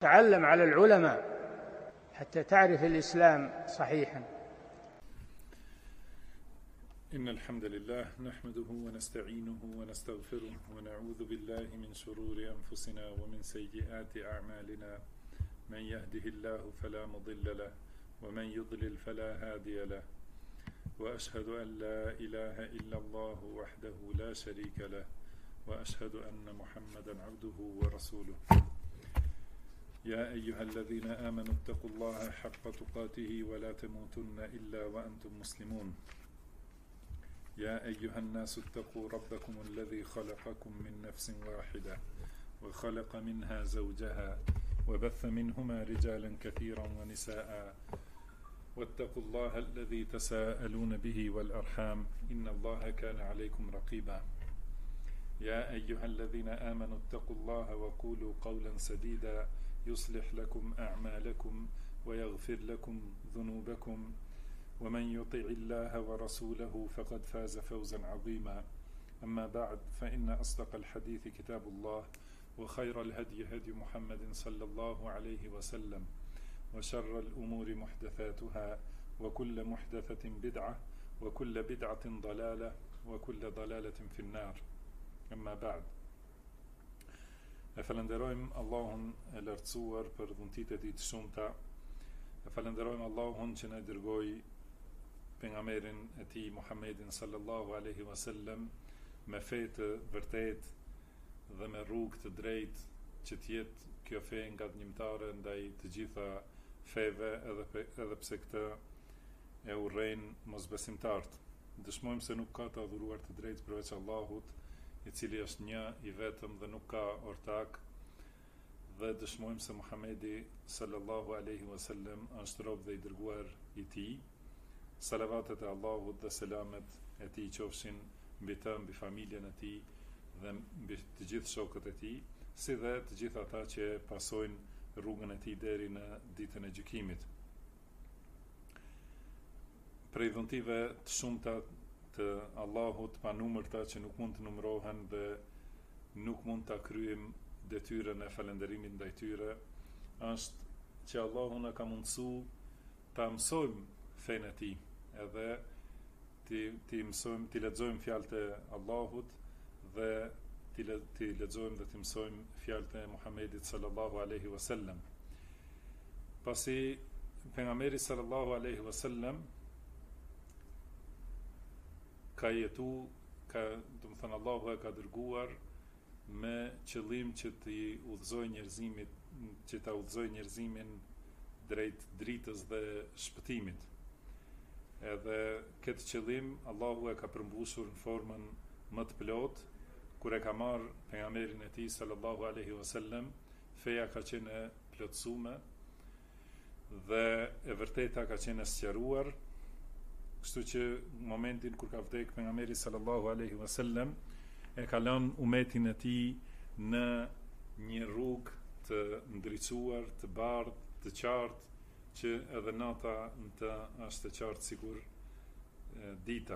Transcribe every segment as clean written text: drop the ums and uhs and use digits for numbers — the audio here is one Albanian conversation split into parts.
تعلم على العلماء حتى تعرف الإسلام صحيحا. إن الحمد لله نحمده ونستعينه ونستغفره ونعوذ بالله من شرور أنفسنا ومن سيئات أعمالنا، من يهده الله فلا مضل له ومن يضلل فلا هادي له، وأشهد أن لا إله إلا الله وحده لا شريك له، وأشهد أن محمدا عبده ورسوله. يا أيها الذين آمنوا اتقوا الله حق تقاته ولا تموتن إلا وأنتم مسلمون. يا أيها الناس اتقوا ربكم الذي خلقكم من نفس واحدة وخلق منها زوجها وبث منهما رجالا كثيرا ونساء، واتقوا الله الذي تساءلون به والأرحام إن الله كان عليكم رقيبا. يا أيها الذين آمنوا اتقوا الله وقولوا قولا سديدا يصلح لكم أعمالكم ويغفر لكم ذنوبكم، ومن يطع الله ورسوله فقد فاز فوزا عظيما. أما بعد، فإن أصدق الحديث كتاب الله، وخير الهدي هدي محمد صلى الله عليه وسلم، وشر الأمور محدثاتها، وكل محدثة بدعة، وكل بدعة ضلالة، وكل ضلالة في النار. أما بعد، e falenderojmë Allahun e lartësuar për dhuntitë e tij të shumta. E falenderojmë Allahun që na dërgoi pejgamberin e tij Muhammedin sallallahu alaihi wasallam me fe të vërtetë dhe me rrugë të drejtë, që të jetë kjo fe ngatnjimtare ndaj të gjitha feve, edhe pse këtë e urrejnë mosbesimtarët. Dëshmojmë se nuk ka të adhuruar të drejtë përveç Allahut, i cili është një i vetëm dhe nuk ka ortak, dhe dëshmojmë se Muhamedi sallallahu alaihi wasallam është rob dhe i dërguar i tij. Salavatet e Allahut dhe selamet e tij qofshin mbi të, mbi familjen e tij dhe mbi të gjithë shokët e tij, si dhe të gjithë ata që pasojnë rrugën e tij deri në ditën e gjykimit. Prej dhuntive të shumta të Allahut, pa numërta, që nuk mund të numërohen dhe nuk mund ta kryejmë detyrën e falënderimit ndaj tyre, është që Allahu na ka mundsuar ta mësojmë fenë e tij, edhe ti mësojmë, ti lexojmë fjalët e Allahut dhe ti lexojmë dhe ti mësojmë fjalët e Muhamedit sallallahu alaihi wasallam. Pasi pejgamberi sallallahu alaihi wasallam ka jetu, do të thënë Allahu e ka dërguar me qëllim që t'i udhëzoj njerëzimit, që ta udhëzoj njerëzimin drejt dritës dhe shpëtimit. Edhe këtë qëllim Allahu e ka përmbushur në formën më të plot, kur e ka marrë pejgamberin e tij sallallahu alaihi wasallam, feja ka qenë e plotësuar dhe e vërteta ka qenë e sqaruar. Kështu që në momentin kur ka vdekë pejgamberi sallallahu alaihi wasallam, e ka lënë umetin e tij në një rrugë të ndriçuar, të bardhë, të qartë, që edhe nata në të është e qartë sikur dita.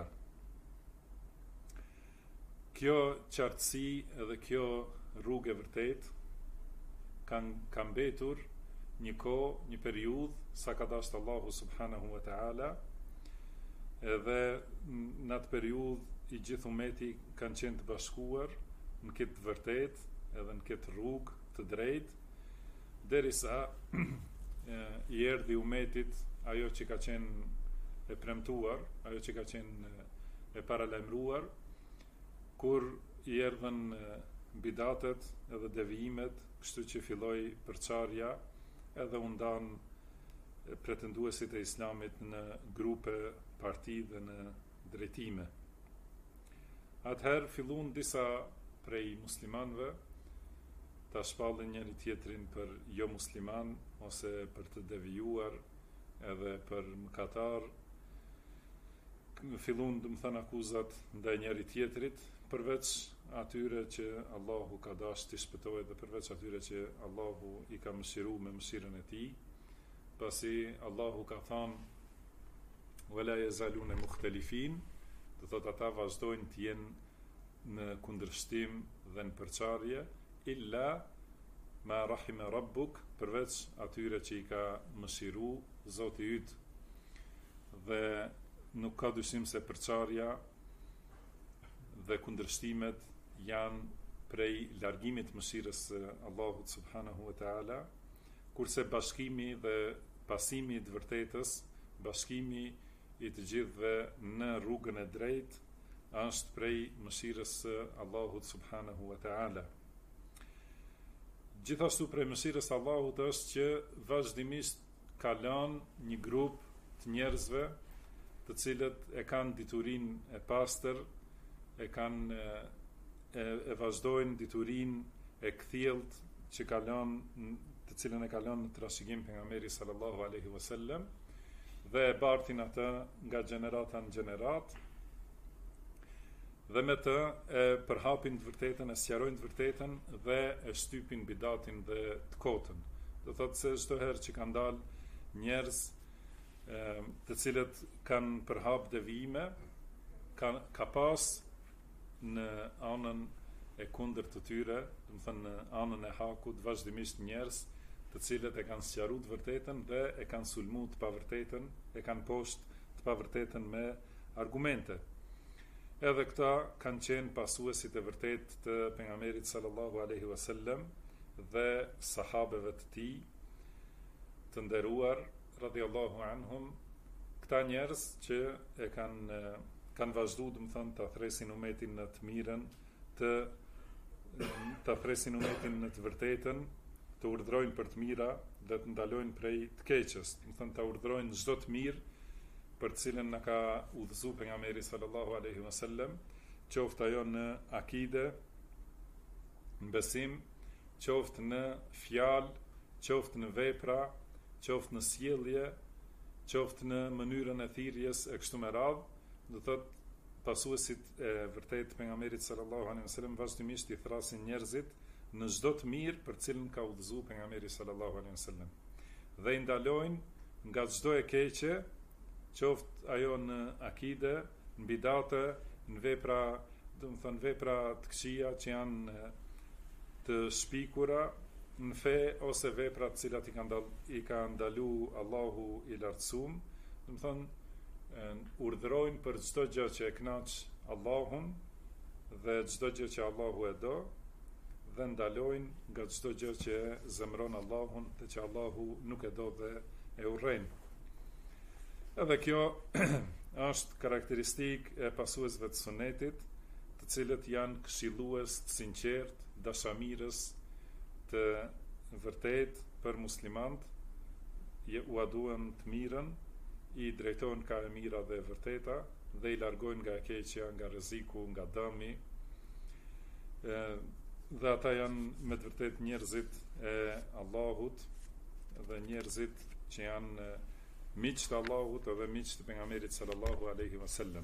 Kjo qartësi edhe kjo rrugë e vërtet ka mbetur një kohë, një periudhë, sa ka dashur Allahu subhanahu wa taala. Edhe në atë periudhë i gjithë umeti kanë qenë të bashkuar në këtë vërtet edhe në këtë rrugë të drejtë, derisa i erdhi umetit ajo që ka qenë e premtuar, ajo që ka qenë e paralajmëruar, kur i erdhën bidatet edhe devijimet, kështu që filloi përçarja edhe u ndan pretenduesit e islamit në grupe, parti dhe në drejtime. Atëherë fillun disa prej muslimanëve ta shpallin njëri tjetrin për jo musliman, ose për të devijuar, edhe për mëkatar. Fillun, do të thënë, akuzat ndaj njëri tjetrit, përveç atyre që Allahu ka dashur të shpëtojë dhe përveç atyre që Allahu i ka mëshiruar me mëshirën e tij. Pasi Allahu ka thënë wala yazaluna mukhtalifin, do thotë ata vazhdojnë të jenë në kundërshtim dhe në përçarje, illa ma rahime rabbuk, përveç atyre që i ka mëshiru Zoti yt. Dhe nuk ka dyshim se përçarja dhe kundërshtimet janë prej largimit mëshirës së Allahut subhanahu wa taala, kurse bashkimi dhe pasimi i të vërtetës, bashkimi i të gjithëve në rrugën e drejtë është prej mëshirës së Allahut subhanahu wa taala. Gjithashtu prej mëshirës së Allahut është që vazhdimisht ka lënë një grup të njerëzve të cilët e kanë diturinë e pastër, e vazhdojnë diturinë e kthjellt që ka lënë, të cilën e ka lënë në trashëgim pejgamberi sallallahu alaihi wasallam, dhe e bartin atë nga gjenerata në gjenerat, dhe me të e përhapin të vërtetën, e sqarojnë të vërtetën dhe e shtypin bidatin dhe të kotën. Do thotë se çdo herë që kanë dalë njerëz të cilët kanë përhap devijime, ka pas në anën e kundërt të tyre, do të thënë në anën e hakut, vazhdimisht njerëz të cilët e kanë sqaruar të vërtetën dhe e kanë sulmuar të pavërtetën, e kanë poshtë të pavërtetën me argumente. Edhe këta kanë qenë pasuesit e vërtet të pejgamberit sallallahu alaihi wasallam dhe sahabeve të tij të nderuar radhiyallahu anhum. Këta njerëz që e kanë vazhduar, do të thënë, ta thresin umetin në të mirën, ta thresin umetin në të vërtetën, të urdhrojnë për të mira dhe të ndalojnë prej të keqes, do të thënë ta urdhrojnë çdo të mirë për të cilën na ka udhëzuar pejgamberi sallallahu alaihi wasallam, qoftë ajo në akide, në besim, qoftë në fjalë, qoftë në vepra, qoftë në sjellje, qoftë në mënyrën e thirrjes e kështu me radhë. Do thotë pasuesit e vërtet të pejgamberit sallallahu alaihi wasallam vazhdimisht i thrasin njerëzit në çdo të mirë për cilën ka udhëzuar pejgamberi sallallahu alaihi wasallam, dhe i ndalojnë nga çdo e keqe, qoftë ajo në akide, në bidate, në vepra, do të thënë vepra të këqija që janë të shpikura në fe, ose vepra të cilat i ka ndalu Allahu i lartësuar, do të thënë urdhrojnë për çdo gjë që e kënaq Allahun dhe çdo gjë që Allahu e do, dhe ndalojnë nga çdo gjë që zemron Allahun dhe që Allahu nuk e do dhe e urren. Edhe kjo është karakteristik e pasuesve të sunetit, të cilët janë këshillues të sinqert, dashamirës të vërtet për muslimant, u aduan të mirën, i drejtojnë ka e mira dhe e vërteta, dhe i largojnë nga e keqja, nga rreziku, nga dëmi, dhe ata janë me të vërtet njerëzit e Allahut dhe njerëzit që janë miq të Allahut edhe miq të pejgamberit sallallahu alaihi wasallam.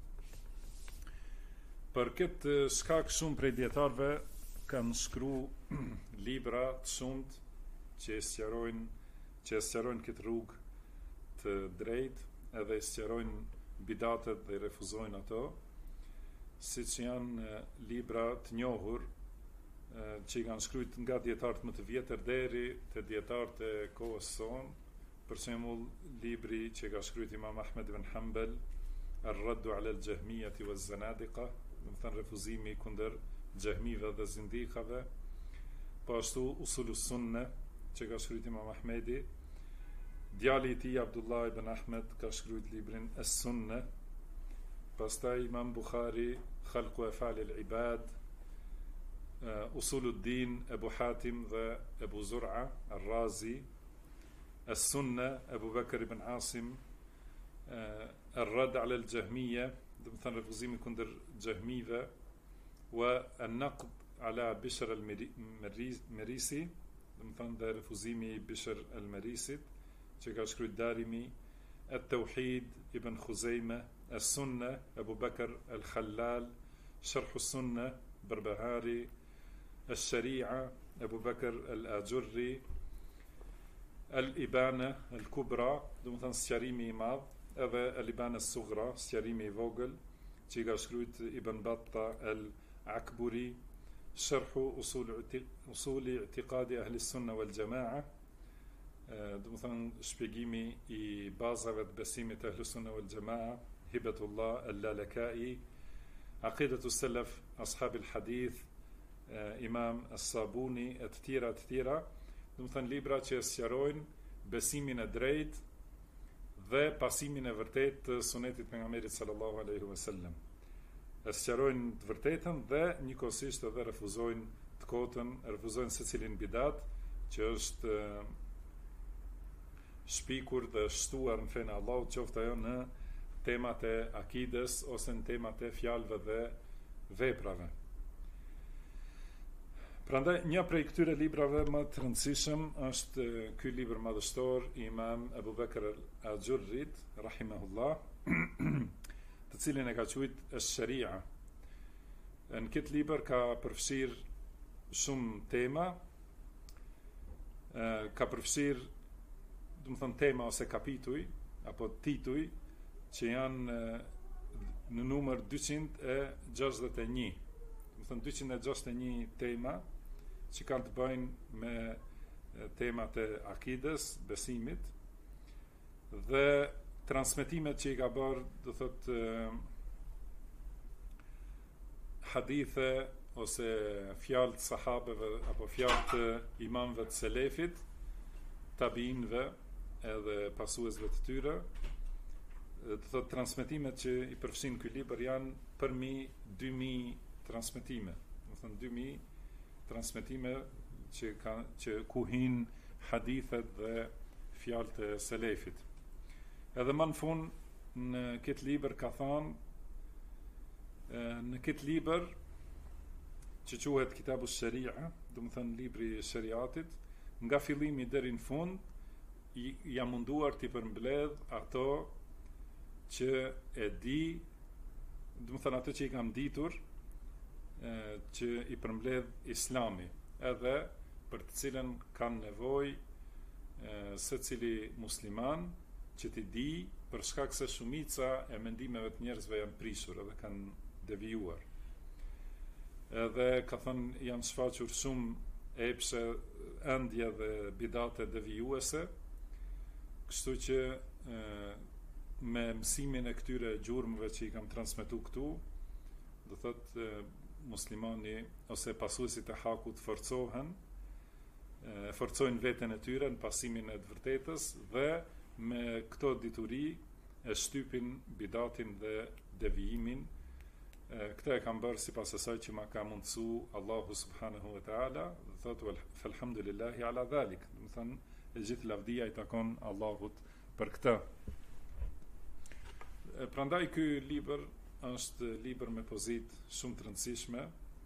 Për këtë shkak shumë prej dietarëve kanë shkruar libra të shumtë që sqarojnë këtë rrugë të drejtë, edhe sqarojnë bidatet dhe refuzojnë ato, siç janë libra të njohur që i kanë shkruar nga dietarët më të vjetër deri te dietarët e kohës sonë. Për shembull, libri që ka shkruar Imam Ahmed ibn Hanbal, Ar-Raddu ala al-Jahmiyati waz-Zanadiqa, do të thënë refuzimi kundër xehmive dhe zindikave. Po ashtu Usulus Sunne që ka shkruar Imam Ahmedi. Djali i tij Abdullah ibn Ahmed ka shkruar librin As-Sunne. Pastaj Imam Bukhari, Khalqu Af'al al-Ibad, Usuluddin Abu Hatim dhe Abu Zur'a Ar-Razi, As-Sunne Abu Bakr ibn Asim, Ar-Radd ala al-Jahmiyya, do të thënë refuzimi kundër xehmive, wa an-Naqd ala Bishr al-Marisi, do të thënë dhe refuzimi i Bishr al-Marisit që ka shkruar Darimi, At-Tauhid ibn Khuzaimah, As-Sunne Abu Bakr al-Khallal, Sharh as-Sunne Barbahari, Ash-Shari'a Abu Bakr al-Ajurri, Al-Ibana al-Kubra, do të thënë sqarimi i madh, edhe Al-Ibana as-Sughra, sqarimi i vogël, që i ka shkruar Ibn Battah al-Akburi, Sharhu usuli i'tiqadi ahli sunna wal jamaa, do të thënë shpjegimi i bazave të besimit të ahli sunna wal jamaa, Hibatullah al-Lalaka'i, Aqidatu salaf ashab al-hadith, Imam as-Sabuni e të tjera, do të thënë libra që sqarojnë besimin e drejtë dhe pasimin e vërtetë të sunetit pejgamberit sallallahu alaihi wasallam. E sqarojnë të vërtetën dhe njëkohësisht edhe refuzojnë të kotën, refuzojnë secilin bidat që është shpikur dhe shtuar në fenë e Allahut, qoftë ajo në temat e akides ose në temat e fjalëve dhe veprave. Prandaj një prej këtyre librave më të rëndësishëm është ky libër madhështor i Imam Abu Bakr al-Ajurrit rahimahullah, të cilin e ka quajtur Ash-Sharia. Në këtë libër ka përfshirë shumë tema, ka përfshirë, do të thënë, tema ose kapituj apo tituj që janë në numër 261. Do të thënë 261 tema që kanë të bëjnë me temat e akides, besimit, dhe transmetimet që i ka bërë, do thotë, hadithe ose fjalë të sahabeve apo fjalë të imamëve të selefit, tabiinëve edhe pasuesve të tyre. Do thotë transmetimet që i përfshin ky libër janë përmi 2000 transmetime. Do thënë 2000 transmetime që ku hin hadithet dhe fjalët e selefit. Edhe më në fund në këtë libër ka thënë, në këtë libër që quhet Kitabu Sharia, do të thënë libri i shariatit, nga fillimi deri në fund jam munduar t'i përmbledh ato që e di, do të thënë ato që i kam ditur, që i përmbledh Islami, edhe për të cilën kanë nevojë secili musliman që t'i di, për shkak se shumica e mendimeve të njerëzve janë prishur edhe kanë devijuar. Edhe ka thënë janë shfaqur shumë epshe, ëndje dhe bidate devijuese, kështu që me mësimin e këtyre gjurmëve që i kam transmetuar këtu, do thotë muslimani ose pasuesit e hakut forcojnë veten e tyre në pasimin e të vërtetës dhe me këto dituri e shtypin bidatin dhe devijimin. Këtë e kam bërë sipas asaj që ma ka mundësu Allahu subhanahu wa taala, thotë falhamdulillahi ala dhalik. Do të thënë e gjithë lavdia i takon Allahut për këtë. Prandaj ky libër është libër me pozitë shumë të rëndësishme.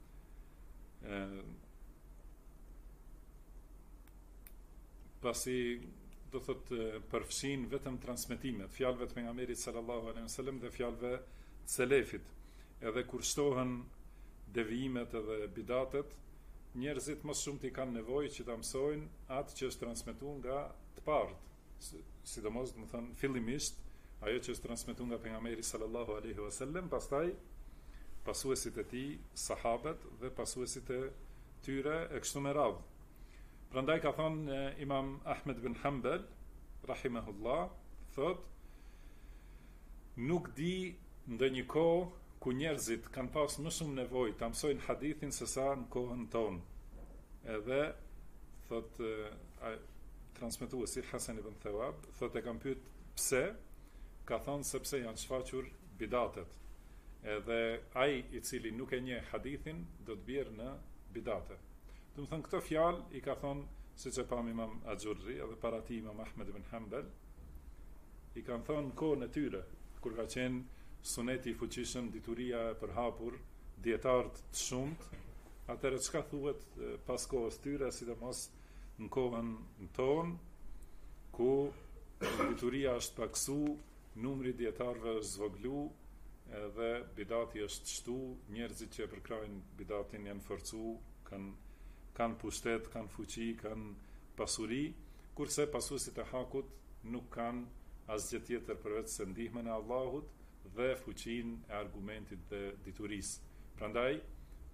Pasi do thotë përfshin vetëm transmetimet, fjalëve të pejgamberit sallallahu alaihi wasallam dhe fjalëve të selefit. Edhe kur shtohen devijimet edhe bidatet, njerëzit më shumë t'i kanë nevojë që ta mësojnë atë që është transmetuar nga të parët, sidomos do të thënë fillimisht ajo që është transmetuar nga pejgamberi sallallahu alaihi wasallam, pastaj pasuesit e tij, sahabët dhe pasuesit e tyre e kështu me radhë. Prandaj ka thënë Imam Ahmed bin Hanbal rahimahullah, thot, nuk di ndonjë kohë ku njerëzit kanë pas më shumë nevojë ta mësojnë hadithin se sa në kohën tonë. Edhe thot transmetuesi Hasan ibn Thawab, thot e kam pyet pse, ka thonë sepse janë shfaqur bidatet. Edhe ai i cili nuk e njeh hadithin do të bjerë në bidate. Do të thënë këto fjalë i ka thonë, siç e pam Imam Ajurri edhe para tij Imam Ahmed ibn Hanbal, i kanë thonë në kohën e tyre, kur ka qenë suneti i fuqishëm, dituria e përhapur, dietarë të shumt, atëherë çka thuhet pas kohës tyre, sidomos në kohën tonë, ku dituria është paksu, numri dietarëve është zvoglu, edhe bidati është shtu, njerëzit që e përkrajnë bidatin janë forcu, kanë pushtet, kanë fuqi, kanë pasuri, kurse pasuesit e hakut nuk kanë asgjë tjetër përveç se ndihmën e Allahut dhe fuqinë e argumentit dhe diturisë. Prandaj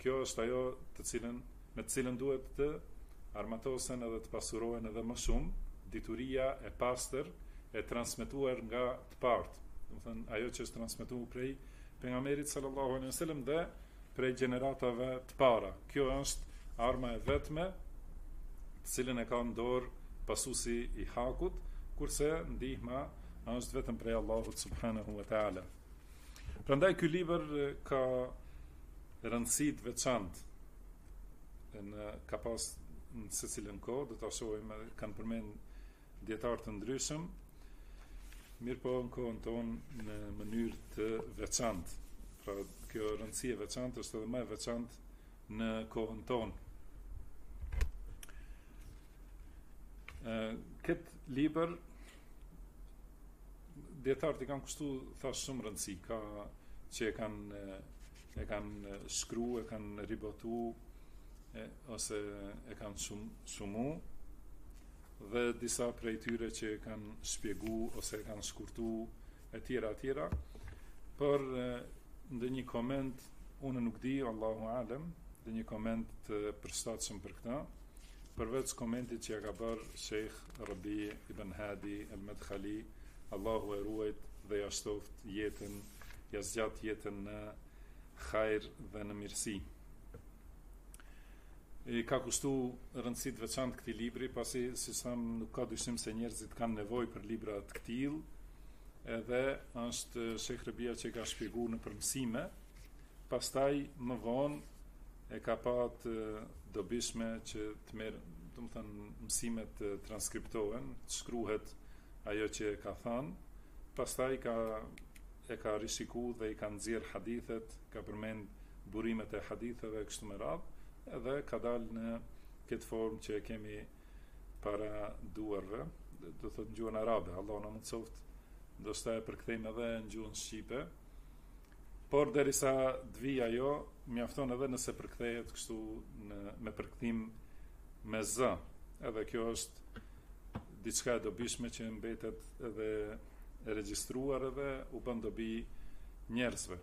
kjo është ajo me të cilën duhet të armatosen edhe të pasurohen edhe më shumë, dituria e pastër e transmetuar nga të partë. Do të thënë ajo që është transmetuar prej pejgamberit sallallahu alaihi wasallam dhe prej gjeneratave të para. Kjo është arma e vetme të cilën e ka në dorë pasuesi i hakut, kurse ndihma është vetëm prej Allahut subhanahu wa taala. Prandaj ky libër ka rëndësi të veçantë. Ka pas në secilën kohë, do ta shohim, kanë përmend dietar të ndryshëm, mirë po në kohën tonë në mënyrë të veçantë. Pra kjo rëndësi e veçantë është edhe më e veçantë në kohën tonë. Këtë libër dietarët i kanë kushtu thash shumë rëndësi, ka që e kanë shkruar, e kanë ribotu, ose e kanë shumu, dhe disa prej tyre që e kanë shpjegu ose e kanë shkurtu e tjera, por ndonjë koment, unë nuk di, Allahu alem, ndonjë koment të përshtatshëm për këtë, përveç komentit që ja ka bërë Sheikh Rabi ibn Hadi al-Madkhali, Allahu e ruajt dhe ja shtoft jetën, ja zgjat jetën në hajër dhe në mirësi. I ka kushtu rëndësi të veçantë këtij libri, pasi si thamë nuk ka dyshim se njerëzit kanë nevojë për libra të këtill, edhe është Sheikh Rabia që ka shpjeguar në përmësime, pastaj më vonë e ka patë dobishme që të merë, do të thënë, mësimet të transkriptohen, të shkruhet ajo që ka thënë, pastaj e ka rishiku dhe i ka nxjerr hadithet, ka përmend burimet e haditheve kështu me radhë, edhe ka dalë në këtë formë që e kemi para duarve, do të thotë në gjuhën arabe, Allah na mundsoft, do shta e përkthejmë edhe në gjuhën shqipe, por derisa të vijë ajo, mjafton edhe nëse përkthehet kështu me përkthim me z, edhe kjo është diçka e dobishme që mbetet edhe e regjistruar edhe u bën dobi njerëzve.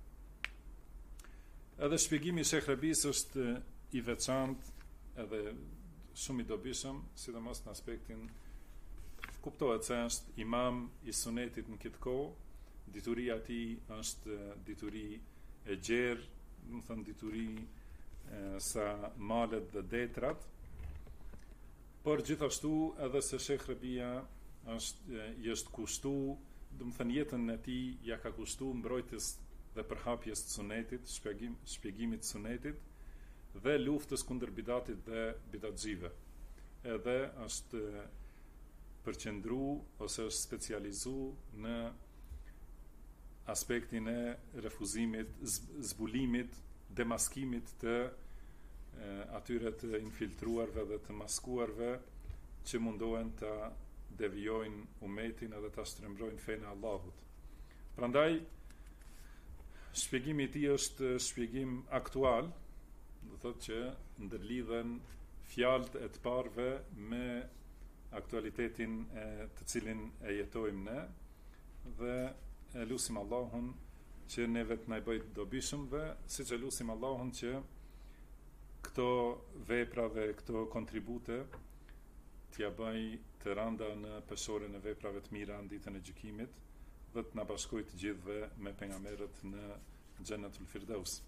Edhe shpjegimi i Sheikh Rabis është i veçantë edhe shumë i dobishëm, sidomos në aspektin kuptohet se është imam i sunetit në këtë kohë, dituria e tij është dituri e gjerë, do të thënë dituri sa malet dhe detrat, por gjithashtu edhe se Sheikh Rabia i është kushtu, do të thënë jetën e tij ja ka kushtu mbrojtjes dhe përhapjes të sunetit, shpjegimit të sunetit dhe luftës kundër bidatit dhe bidatxhive. Edhe është përqendru ose është specializu në aspektin e refuzimit, zbulimit, demaskimit të atyre të infiltruarve dhe të maskuarve që mundohen të devijojnë umetin edhe të shtrembrojnë fenë e Allahut. Prandaj shpjegimi i tij është shpjegim aktual, do thotë që ndërlidhen fjalët e të parëve me aktualitetin të cilin e jetojmë ne, dhe e lutim Allahun që neve të na bëj të dobishëm, dhe siç e lutim Allahun që këto vepra dhe këto kontribute t'ja bëj të randa në peshorin e veprave të mira në ditën e gjykimit, dhe të na bashkoj të gjithëve me pejgamberët në Xhennetul Firdaus.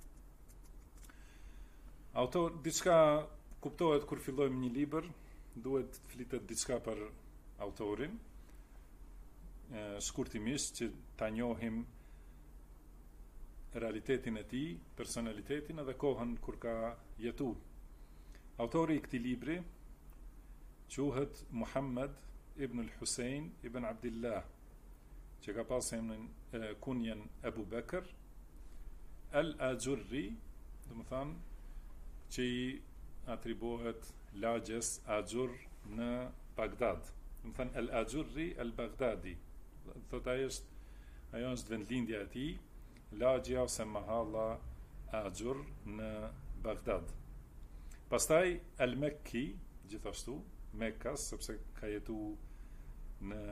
Autor, diçka kuptohet kur fillojmë një libër, duhet të flitet diçka për autorin, shkurtimisht që ta njohim realitetin e tij, personalitetin edhe kohën kur ka jetuar. Autori i këtij libri quhet Muhammad ibn al-Husayn ibn Abdillah, që ka pasur kunjen Ebu Bekër al-Ajurri, do të thonë që i atribuohet lagjes Ajur në Bagdad. Do të thonë al-Ajurri al-Baghdadi. Thotë ajo është vendlindja e tij, lagja ose mahalla Ajur në Bagdad. Pastaj al-Mekki, gjithashtu Mekkas, sepse ka jetuar në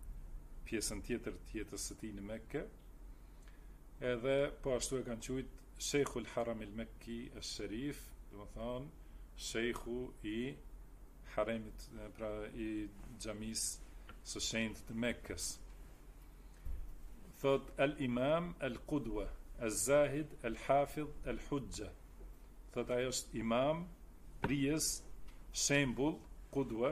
pjesën tjetër të jetës së tij në Mekke, edhe po ashtu e kanë quajt Sheikhul Haram al-Makki al-Sharif, do të thonë Sheikhu i Haremit, pra i xhamisë së shenjtë të Mekkës. Thot al-Imam al-Qudwa, al-Zahid, al-Hafidh, al-Hujja. Thot ajo është imam, prijes, shembull, Qudwa.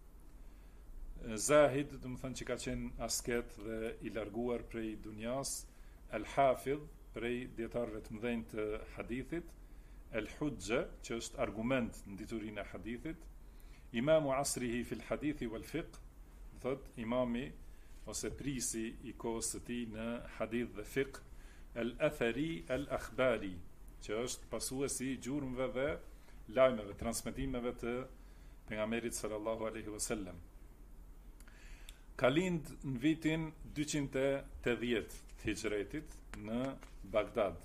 Zahid, do të thonë që ka qenë asket dhe i larguar prej dunjas. Al-Hafidh, prej dietarëve të mëdhenj të hadithit. Al-Hujja, që është argument në diturinë e hadithit. Imamu asrihi fil hadithi wal fiqh, thot imami ose prisi i kohës së tij në hadith dhe fiqh. Al-Athari al-Akhbari, që është pasuesi i gjurmëve dhe lajmeve, transmetimeve të pejgamberit sallallahu alaihi wasallam. Ka lind në vitin 280 të hijretit në Bagdad.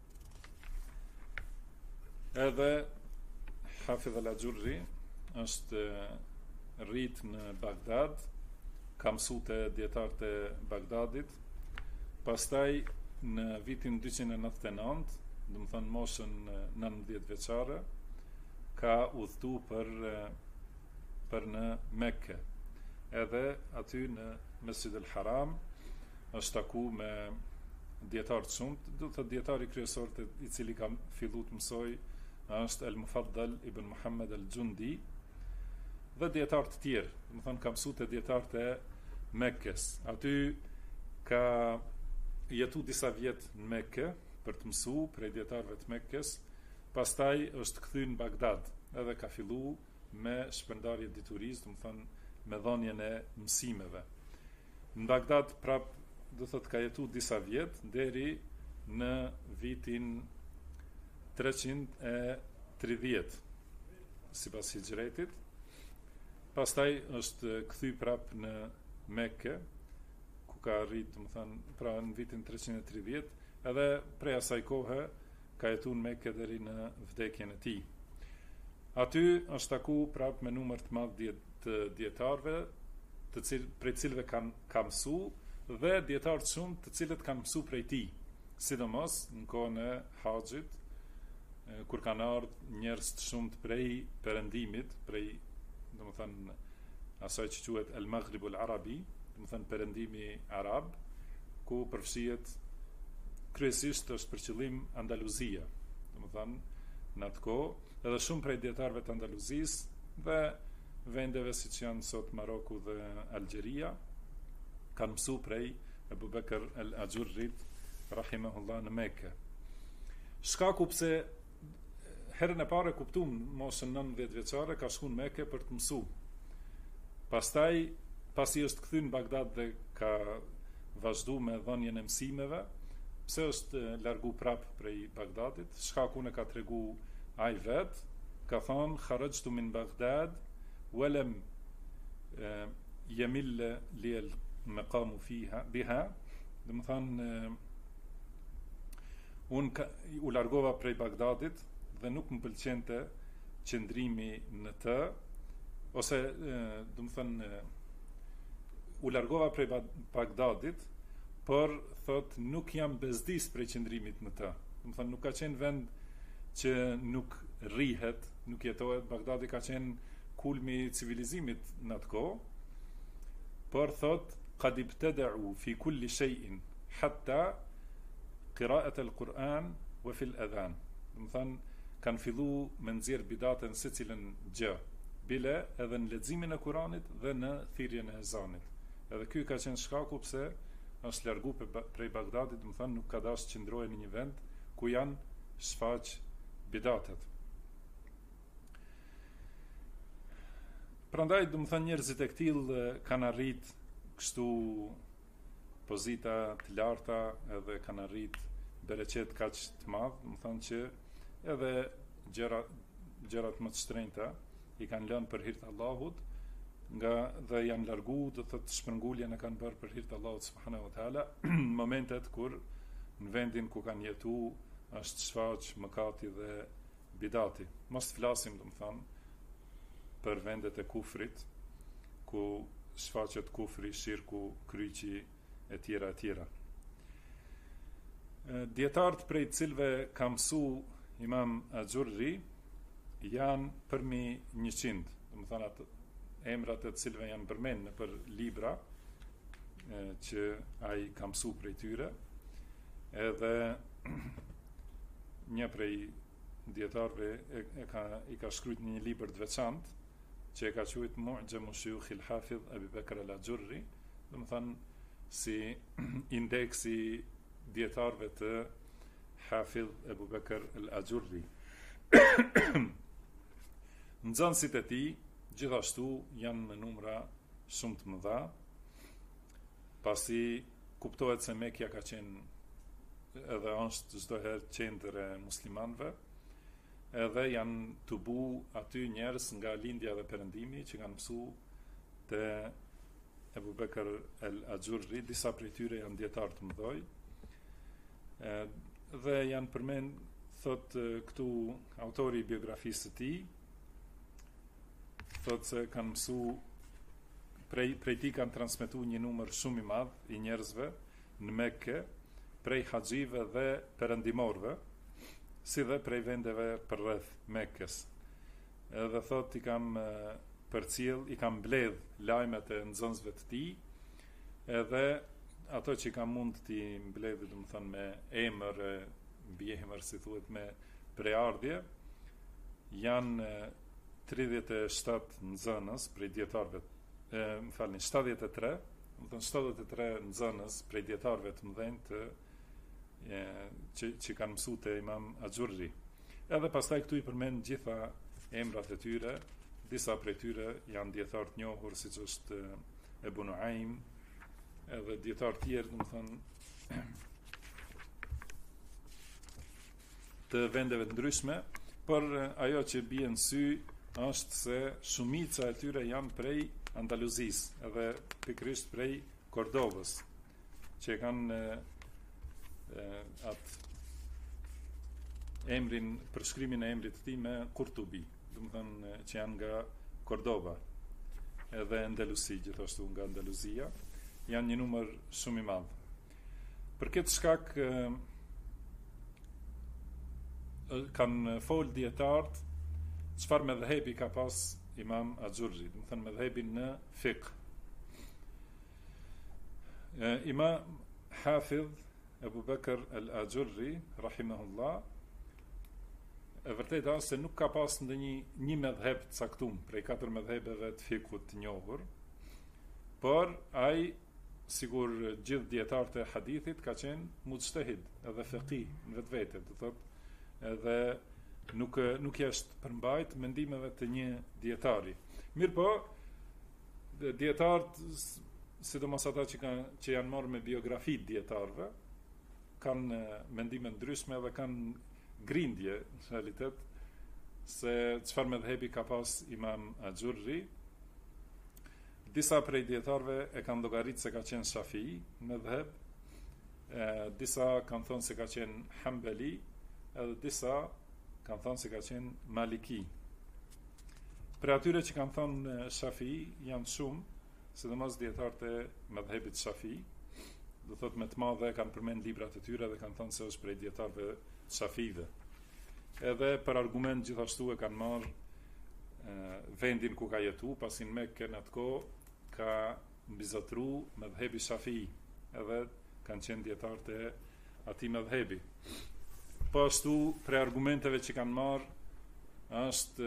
Edhe Hafidh al-Ajurri është rrit në Bagdad, ka mësu të djetarët e Bagdadit. Pastaj në vitin 299, do të thënë moshën 19 vjeçare, ka udhëtu për në Mekke. Edhe aty në Mesjid al-Haram është taku me dietar të shumtë, do të thotë dietari kryesor i cili ka filluar të mësoj është al-Mufaddal ibn Muhammad al-Jundi dhe dietar të tjerë, do të thonë ka mësuar te dietarët e Mekkes. Aty ka jetu disa vjet në Mekke për të mësuar prej dietarëve të Mekkes, pastaj është kthyr në Bagdad, edhe ka filluar me shpërndarje diturisë, do të thonë me dhënien e mësimeve. Në Bagdad prap do thotë ka jetu disa vjet deri në vitin 330 sipas hijretit. Pastaj është kthy prap në Mekke, ku ka arrit, do të thënë, pra në vitin 330, edhe prej asaj kohe ka jetuar në Mekke deri në vdekjen e tij. Aty është taku prap me numër të madh të dietarëve, prej cilëve ka mësu, dhe dietarë të shumë të cilët kanë mësu prej tij, sidomos në kohën e haxhit, kur kanë ardhur njerëz të shumtë prej perëndimit, prej, domethënë, asaj që quhet el-Maghrib al-Arabi, domethënë perëndimi arab, ku përfshihet kryesisht është për qëllim Andaluzia, domethënë në atë kohë, edhe shumë prej dietarëve të Andaluzisë dhe vendeve siç janë sot Maroku dhe Algjeria kanë mësu prej Ebu Bekr al-Ajurrit rahimahullah në Mekë. Shkaku pse herën e parë kuptuam moshën 19 vjeçare ka shkuar në Mekë për të mësuar. Pastaj, pasi është kthyr në Bagdad dhe ka vazhduar me dhënien e mësimeve, pse është largu prap prej Bagdadit, shkakun e ka tregu ai vet, ka thonë kharajtu min Bagdad walam yamil li al-maqam biha, do të thonë u largova prej Bagdadit dhe nuk më pëlqente qëndrimi në të, ose do të thënë u largova prej Bagdadit, por thot nuk jam bezdis prej qëndrimit në të. Do të thënë nuk ka qenë vend që nuk rrihet, nuk jetohet. Bagdadi ka qenë kulmi i civilizimit në atë kohë, por thot qad ibtada'u fi kulli shay'in hatta qira'at al-Quran wa fi al-adhan. Do të thënë kanë fillu me nxjerr bidatën se cilën gjë, bile edhe në leximin e Kuranit dhe në thirrjen e ezanit. Edhe ky ka qenë shkaku pse është largu prej Bagdadit, do të thënë nuk ka dashur të qëndrojë në një vend ku janë shfaq bidatet. Prandaj, do të thënë njerëzit e këtill kanë arrit kështu pozita të larta, edhe kanë arrit bereqet kaq të madh, do të thënë që edhe gjërat më të shtrenjta i kanë lënë për hir të Allahut, dhe janë largu, do të thotë shpërnguljen e kanë bërë për hir të Allahut subhanahu wa taala, në momentet kur në vendin ku kanë jetu është shfaq mëkati dhe bidati. Mos flasim, do të thonë, për vendet e kufrit, ku shfaqet kufri, shirku, kryqi e tjera e tjera. Dietarët prej cilve ka mësu Imam Axhurri janë përmi 100, do të thonë atë emrat e cilve janë përmend në për libra që ai ka mësu prej tyre, edhe një prej dietarëve i ka shkruajtur një libër të veçantë që e ka quajtur Mu'jamu Shuyukh al-Hafidh Abu Bakr al-Axhurri, do të thonë si indeksi dietarëve të Hafidh Abu Bakr al-Axhurri. Nxënësit e tij gjithashtu janë në numra shumë të mëdha, pasi kuptohet se Mekja ka qenë edhe është çdo herë qendër e muslimanëve, edhe janë të bu aty njerëz nga lindja dhe perëndimi që kanë mësu te Abu Bakr al-Axhurri. Disa prej tyre janë dietarë të mëdhoj, dhe janë përmend, thot këtu autori i biografisë së tij, thot se kanë mësu prej tij kanë transmetuar një numër shumë i madh i njerëzve në Mekë, prej haxhive dhe perëndimorëve, si dhe prej vendeve përreth Mekës. Edhe thot i kam përcjell, i kam mbledh lajmet e nxënësve të tij, edhe ato që kam mund t'i mbledh, do të thonë me emër, mbi emër si thuhet, me preardhje, janë 37 nxënës prej dietarëve, më falni, 73, do të thonë 73 nxënës prej dietarëve të mëdhenj të që kanë mësu te Imam Axhurri. Edhe pastaj këtu i përmend gjitha emrat e tyre, disa prej tyre janë dietarë të njohur, siç është Ebu Nuaim, edhe dietarë tjerë, do të thonë të vendeve të ndryshme, por ajo që bie në sy është se shumica e tyre janë prej Andaluzisë, edhe pikërisht prej Kordovës, që kanë atë emrin, përshkrimin e emrit të tij me Kurtubi, do të thonë që janë nga Kordova, edhe Andalusi gjithashtu nga Andaluzia, janë një numër shumë i madh. Për këtë shkak kanë fol dietarët çfarë mëdhëbi ka pas Imam Axhurri, do të thonë mëdhëbin në fiqh. Imam Hafidh Abu Bakr al-Axhurri rahimahullah, e vërtetë është se nuk ka pas një mëdhëb të caktuar prej 4 mëdhëbeve të fikut të njohur, por ai, sigur gjithë dietarët e hadithit, ka qenë mujtahid edhe faqih në vetvete, do thotë, edhe nuk është përmbajt mendimeve të një dietari. Mirëpo, dietarët, sidomos ata që janë marrë me biografitë dietarëve, kanë mendime ndryshme dhe kanë grindje në realitet se çfarë mëdhëbi ka pas Imam Axhurri. Disa prej dietarëve e kanë llogaritë se ka qenë Shafii mëdhëb, disa kanë thonë se ka qenë Hambali, edhe disa kanë thonë se ka qenë Maliki. Për atyre që kanë thonë Shafii janë shumë, sidomos dietarët e mëdhëbit Shafii, do thot me të madhe kanë përmend librat e tyre dhe kanë thënë se është prej dietarëve Shafiive. Edhe për argument gjithashtu e kanë marrë vendin ku ka jetu, pasi në Mekë në atë kohë ka mbizotru mëdhëbi Shafii, edhe kanë qenë dietarët e atij mëdhëbi. Po ashtu për argumenteve që kanë marrë është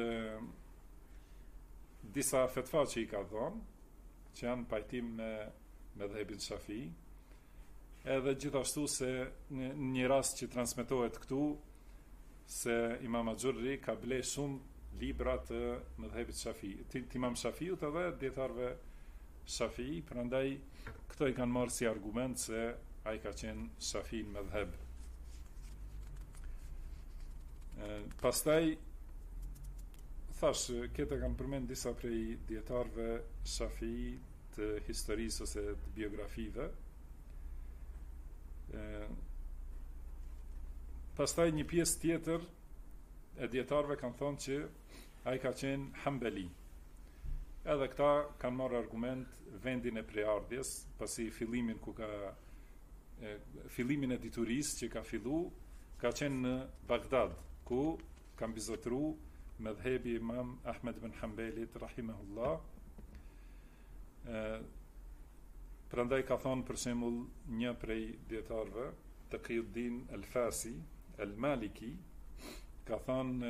disa fetva që i ka dhënë, që janë pajtim me mëdhëbin Shafii, edhe gjithashtu se në një rast që transmetohet këtu se Imam Axhurri ka ble shumë libra të mëdhëbit Shafii, të Imam Shafiut edhe dietarëve Shafii, prandaj këto i kanë marrë si argument se ai ka qenë Shafii në mëdhëb. Pastaj thash, këta kanë përmend disa prej dietarëve Shafii të historisë ose të biografive. Pastaj një pjesë tjetër e dietarëve kanë thonë që ai ka qenë Hambali. Edhe këta kanë marrë argument vendin e preardhjes, pasi fillimin ku ka fillimin e diturisë që ka fillu, ka qenë në Bagdad, ku kam bizotru mëdhhebi Imam Ahmed ibn Hanbelit rahimahullah. Prandaj ka thonë për shembull një prej dietarëve, Taqiyuddin al-Fasi al-Maliki, ka thonë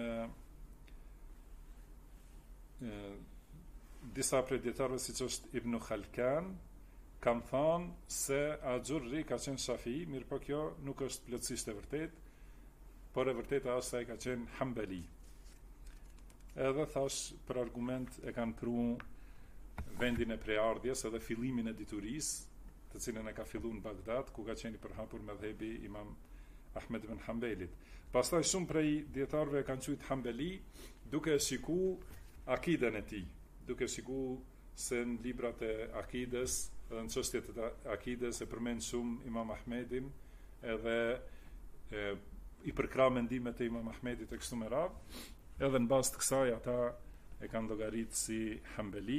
disa prej dietarëve siç është Ibn Khalkan kanë thonë se Axhurri ka qenë Shafi'i, mirë po kjo nuk është plotësisht e vërtetë, por e vërteta është se ai ka qenë Hanbali. Edhe thash për argument e kanë pru vendin e preardhjes edhe fillimin e diturisë, të cilën e ka filluar në Bagdad, ku ka qenë i përhapur mëdhhebi Imam Ahmed ibn Hanbelit. Pastaj shumë prej dietarëve e kanë quajtur Hanbali duke shikuar akiden e tij, duke shikuar se në librat e akides, edhe në çështjet e akides e përmend shumë Imam Ahmedin, edhe i përkrah mendimet e Imam Ahmedit e kështu me radhë, edhe në bazë të kësaj ata e kanë llogaritë si Hanbali.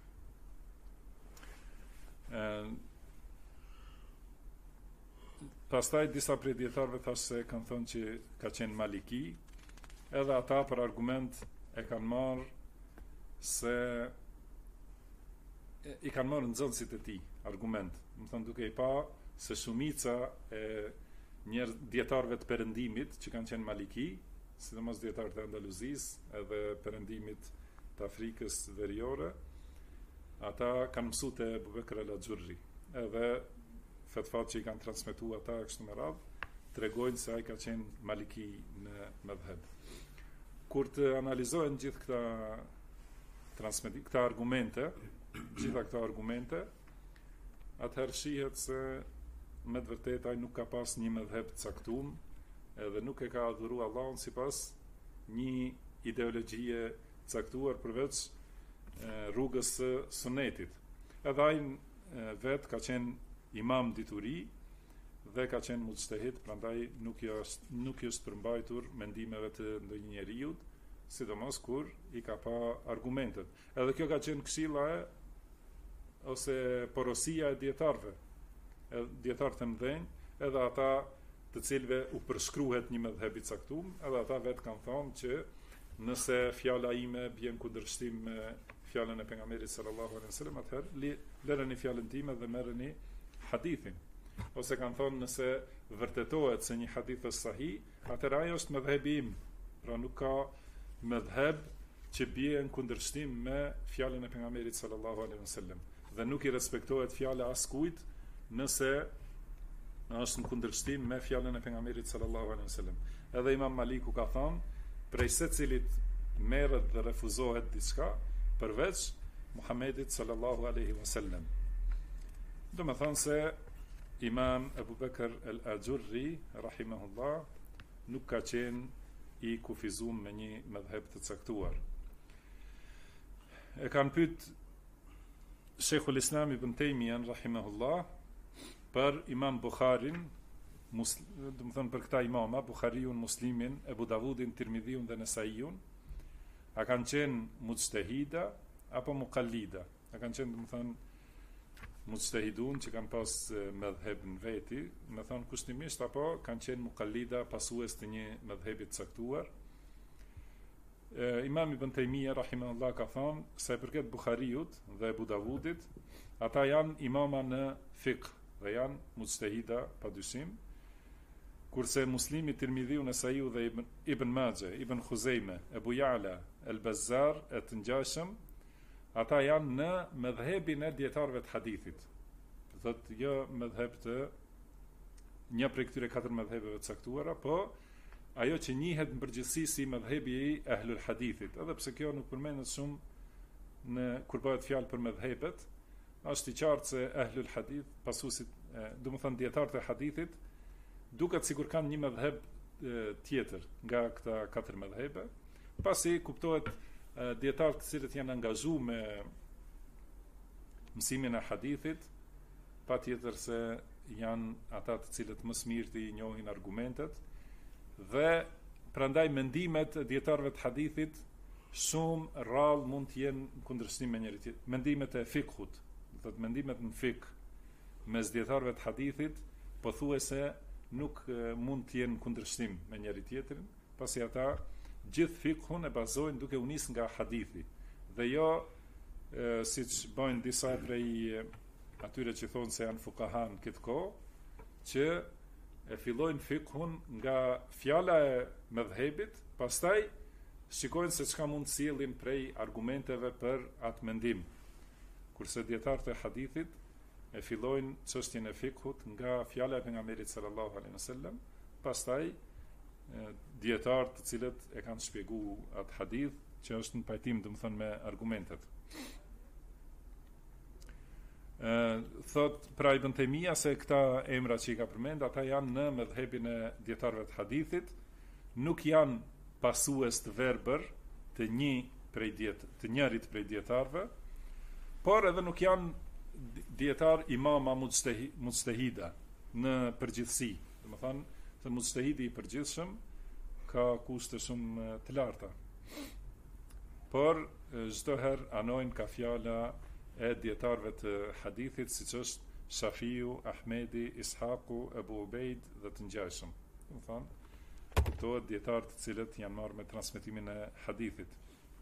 Pastaj disa prej dietarëve thashë se kanë thonë që ka qenë Maliki, edhe ata për argument e kanë marrë se i kanë marrë nxënësit e tij argument, më thonë duke i pa se shumica e dietarëve të perëndimit që kanë qenë Maliki, sidomos dietarët e Andaluzisë edhe perëndimit të Afrikës veriore, ata kanë mësuar te Abu Bekr al-Axhurri, edhe fetfat që i kanë transmetuar ata kështu me radhë tregojnë se ai ka qenë Maliki në mëdhheb. Kur të analizohen gjithë këta argumente, atëherë shihet se me të vërtetë ai nuk ka pas një mëdhheb të caktuar, edhe nuk e ka adhuruar Allahun sipas një ideologjie caktuar përveç rrugës së sunetit. Edhe ai vet ka qenë imam dituri dhe ka qenë mujtahid, prandaj nuk i është përmbajtur mendimeve të ndonjë njeriu, sidomos kur i ka pa argumentet. Edhe kjo ka qenë këshilla ose porosia e dietarëve. Dietarët e mëdhenj, edhe ata të cilëve u përshkruhet një mëdhheb i caktuar, edhe ata vetë kanë thonë që nëse fjala ime bjen kundërshtim me fjalën e pejgamberit sallallahu alaihi wasallam, atëherë lëreni fjalën time dhe merreni hadithin. Ose kanë thonë nëse vërtetohet se një hadith është sahih, atëherë ai është mëdhhebi im. Pra nuk ka mëdhheb që bie në kundërshtim me fjalën e pejgamberit sallallahu alaihi wasallam. Dhe nuk i respektohet fjala askujt nëse është në kundërshtim me fjalën e pejgamberit sallallahu alaihi wasallam. Edhe Imam Maliku ka thonë, prej secilit merret dhe refuzohet diçka përveç Muhamedit sallallahu alaihi wasallam. Do me thonë se Imam Abu Bekr al-Axhurri rahimahullah nuk ka qenë i kufizuar me një mëdhheb të caktuar. E kanë pyet Sheikhul Islam Ibn Taymiyyah rahimahullah për Imam Bukharin, do të thonë për këta imama, Bukhariun, Muslimin, Abu Davudin, Tirmidhiun dhe Nesaiun, a kanë qenë mujtahida apo muqallida? A kanë qenë, do të thonë, mujtahidun që kanë pas mëdhheb në veti, me thonë kushtimisht, apo kanë qenë muqallida pasues të një mëdhhebi të caktuar? Imam Ibn Taymiyyah rahimahullah ka thonë se përket Bukhariut dhe Abu Davudit, ata janë imama në fiqh dhe janë mujtahida padyshim, kurse Muslimi, Tirmidhiu, Nesaiu dhe Ibn Majah, Ibn Khuzaimah, Abu Ya'la, Al-Bazzar e të ngjashëm, ata janë në mëdhhebin e dietarëve të hadithit. Do thotë jo mëdhheb të një prej këtyre katër mëdhhebeve të caktuara, po ajo që njihet në përgjithësi si mëdhhebi i ahlul hadithit. Edhe pse kjo nuk përmendet shumë kur bëhet fjalë për mëdhhebet, është i qartë se ahlul hadith, pasuesit, do të thonë dietarët e hadithit, duket sikur kanë një mëdhheb tjetër nga këta katër mëdhhebe, pasi kuptohet dietarët të cilët janë angazhuar me mësimin e hadithit, patjetër se janë ata të cilët më së miri i njohin argumentet, dhe prandaj mendimet e dietarëve të hadithit shumë rrallë mund të jenë në kundërshtim me njëri tjetrin. Mendimet e fikhut, do të thotë mendimet në fikh mes dietarëve të hadithit pothuajse nuk mund të jenë kundërshtim me njëri tjetrin, pasi ata gjithë fikhun e bazojnë duke u nis nga hadithi. Dhe jo siç bëjnë disa prej atyre që thonë se janë fuqaha në këtë kohë, që e fillojnë fikhun nga fjala e mëdhëbit, pastaj shikojnë se çka mund të sjellin prej argumenteve për atë mendim. Kurse dietarët e hadithit e fillojnë çështjen e fikhut nga fjala e pejgamberit sallallahu alaihi wasallam, pastaj dietarët të cilët e kanë shpjeguar atë hadith që është në pajtim, domethënë, me argumentet. Thot pra Ibn Taymija se këta emra që i ka përmend, ata janë në mëdhëbin e dietarëve të hadithit, nuk janë pasues të verbër të njërit prej dietarëve, por edhe nuk janë dietar imama mujtahida në përgjithësi. Domethënë, se mujtahidi i përgjithshëm ka kushte shumë të larta. Por çdo herë anojnë ka fjala e dietarëve të hadithit, siç është Shafiu, Ahmedi, Ishaku, Abu Ubejd dhe të ngjashëm. Domethënë, kuptohet dietarë të cilët janë marrë me transmetimin e hadithit.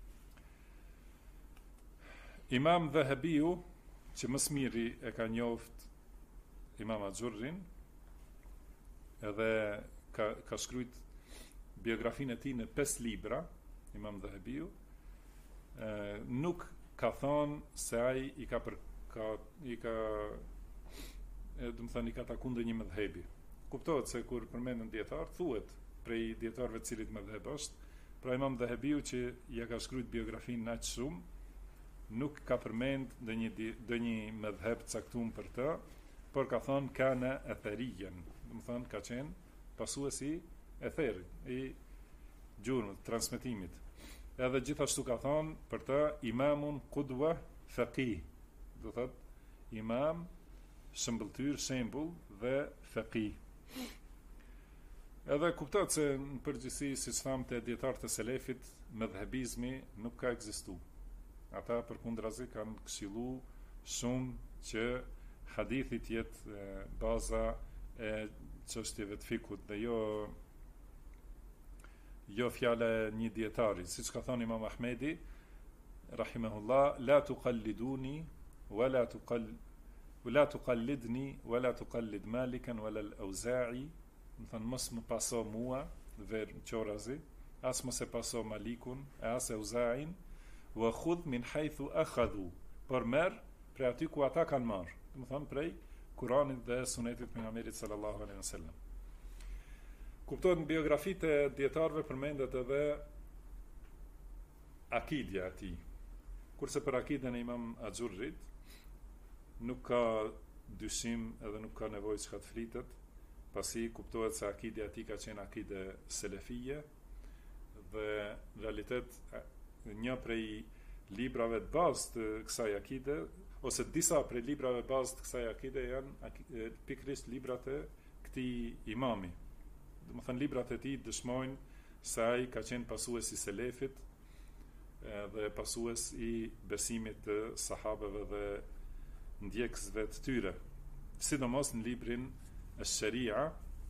Imam Dhahabiu, që më së miri e ka njoft Imam Axhurrin, edhe ka shkruajt biografinë e tij në 5 libra, Imam Dhahabiu, nuk ka thonë se ai i ka taku ndonjë mëdhëbi. Kuptohet se kur përmenden dietar, thuhet prej dietarëve të cilit mëdhëb është, pra Imam Dhahabiu që ja ka shkruajt biografinë aq shumë, nuk ka përmend ndonjë mëdhëb caktuar për të, por ka thonë kana athariyan, domethënë ka qenë pasuesi e therit, i gjurmët, transmetimit. Edhe gjithashtu ka thonë për të imamun qudwa faqih, do thotë imam, shëmbëltyr, shembull dhe faqih. Edhe kuptohet se në përgjithësi, siç thamë te dietarët e selefit, mëdhëbizmi nuk ka ekzistuar. Ata përkundrazi kanë këshillu shumë që hadithi të jetë baza e çështjeve të fikut dhe jo fjala e një dietari, siç ka thënë Imam Ahmedi rahimahullah, la tuqalliduni wala tuqallidni wala tuqallid Malikan wala al-Auza'i, do të thonë mos më paso mua, ver qorazi, as mos e paso Malikun, as Auza'in, wa khudh min haythu akhadhu, por merr prej aty ku ata kanë marrë, do të thonë prej Kuranit dhe Sunetit të pejgamberit sallallahu alaihi wasallam. Kuptohet në biografitë e dietarëve përmendet edhe akidja e tij. Kurse për akiden e Imam Axhurrit nuk ka dyshim edhe nuk ka nevojë çka të flitet, pasi kuptohet se akidja e tij ka qenë akide selefie dhe në realitet një prej librave të bazë të kësaj akide, ose disa prej librave bazë të kësaj akide janë pikërisht librat e këtij imami. Domethënë librat e tij dëshmojnë se ai ka qenë pasues i selefit dhe pasues i besimit të sahabeve dhe ndjekësve të tyre. Sidomos në librin Ash-Sharia,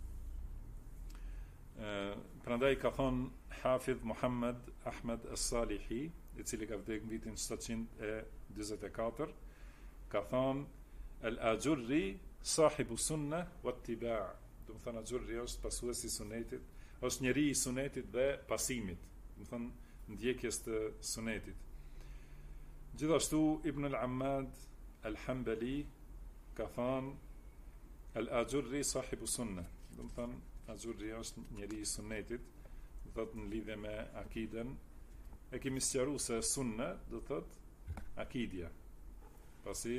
prandaj ka thonë Hafidh Muhammad Ahmed As-Salihi, i cili ka vdekur në vitin 744, ka thonë Al-Axhurri sahibu sunna wa ittiba'. Do të thonë Axhurri është pasuesi i sunetit, është njeri i sunetit dhe pasimit, do të thonë ndjekjes të sunetit. Gjithashtu Ibn al-Ammad al-Hanbali ka thonë Al-Axhurri sahibu sunna, do të thonë Axhurri është njeri i sunetit, do thotë në lidhje me akiden. E kemi sqaruar se sunna do thotë akidja, pasi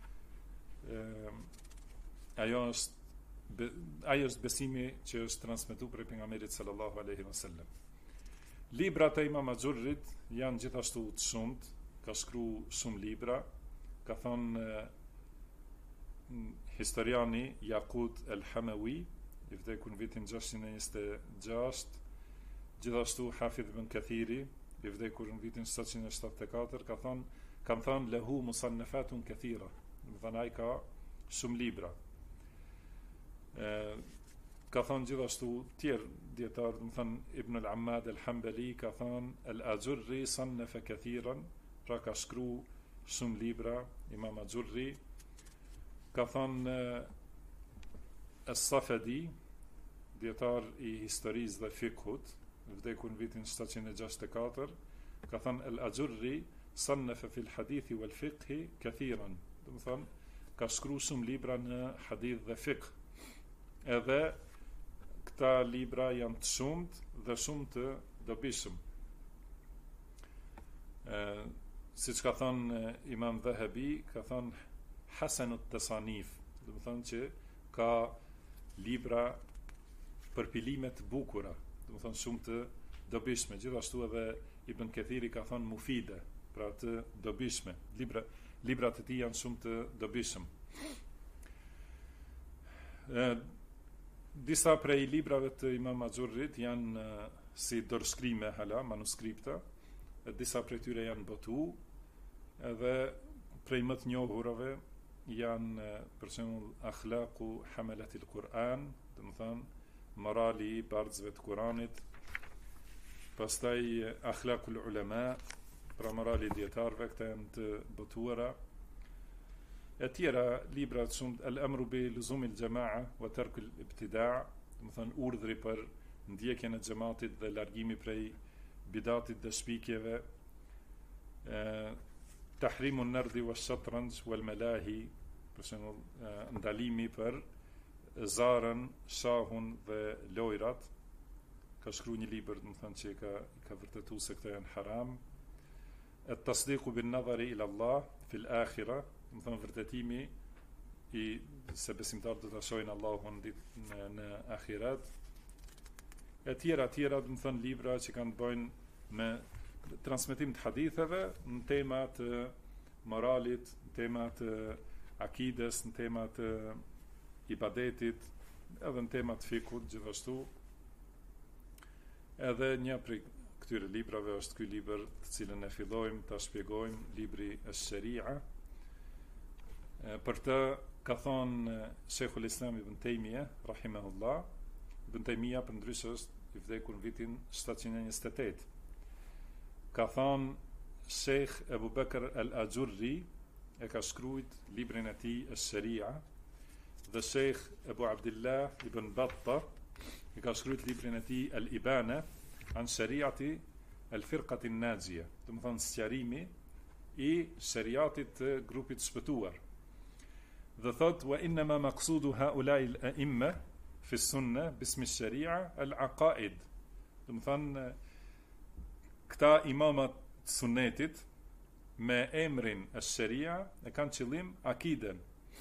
ajo është besimi që është transmetuar prej pejgamberit sallallahu alaihi wasallam. Librat e Imam Axhurrit janë gjithashtu të shumt, ka shkruar shumë libra, ka thonë historiani Yaqut al-Hamawi, i vdekur në vitin 626, gjithashtu Hafidh ibn Kathiri, i vdekur në vitin 774, kanë thonë lehu musannafatun kathira, do të thonë ai ka shumë libra. Ka thonë gjithashtu tjerë dietar, do të thënë Ibn al-Ammad al-Hanbali ka thonë al-Ajurri sannafa kathiran, pra ka shkru shumë libra. Imam Ajurri ka thonë as-Safadi, dietar i historisë dhe fikhut, vdekur në vitin 764, ka thonë al-Ajurri sannafa fil hadithi wal fiqhi kathiran, do të thënë ka shkru shumë libra në hadith dhe fiqh. Edhe këta libra janë të shumt dhe shumë të dobishëm. Siç ka thënë Imam Dhahabi, ka thënë Hasanut Tasanif, do të thonë që ka libra përpilime të bukura, do të thonë shumë të dobishme. Gjithashtu edhe Ibn Kathiri ka thënë mufide, pra të dobishme. Librat e tij janë shumë të dobishëm. Disa prej librave të Imam Ajurrit janë si dorëshkrime hala, manuskripta, disa prej tyre janë botu, edhe prej më të njohurave janë për shembull Akhlaqu Hamalatil Quran, do të thonë morali i bardhësve të Kuranit, pastaj Akhlaqul Ulama, pra morali i dietarëve, këta janë të botuara. E tjera libra të shumë, Al-Amru bi Luzumil Jamaa wa Tarkul Ibtida', do të thonë urdhri për ndjekjen e xhamatit dhe largimi prej bidatit dhe shpikjeve. Tahrimun nardi wa shatranj wal malahi, për shembull ndalimi për zarën, shahun dhe lojrat. Ka shkruar një libër, do të thonë që ka vërtetuar se këto janë haram. At-tasdiqu bin nadhari ila Allah fil akhirah, do të thonë vërtetimi i se besimtarët do ta shohin Allahun në ahiret. E tjera, do të thonë libra që kanë të bëjnë me transmetim të haditheve në tema të moralit, në tema të akides, në tema të ibadetit, edhe në tema të fikut gjithashtu. Edhe një prej këtyre librave është ky libër të cilën e fillojmë ta shpjegojmë, libri Ash-Sharia. Për të ka thonë Sheikhul Islam Ibn Taymija rahimahullah. Ibn Taymija për ndryshe është i vdekur në vitin 728. Ka thonë Sheikh Abu Bakr al-Ajurri e ka shkruajt librin e tij Ash-Sharia, dhe Sheikh Abu Abdullah Ibn Battah e ka shkruajt librin e tij Al-Ibana an Shariati al-Firqati an-Najia, do të thonë sqarimi i shariatit të grupit të shpëtuar. Dhe thot wa innama maqsudu haula'i al-a'imma fi as-sunnah bismi ash-sharia al-aqaid, do të thonë këta imamat të sunnetit me emrin ash-sharia e kanë qëllim akiden,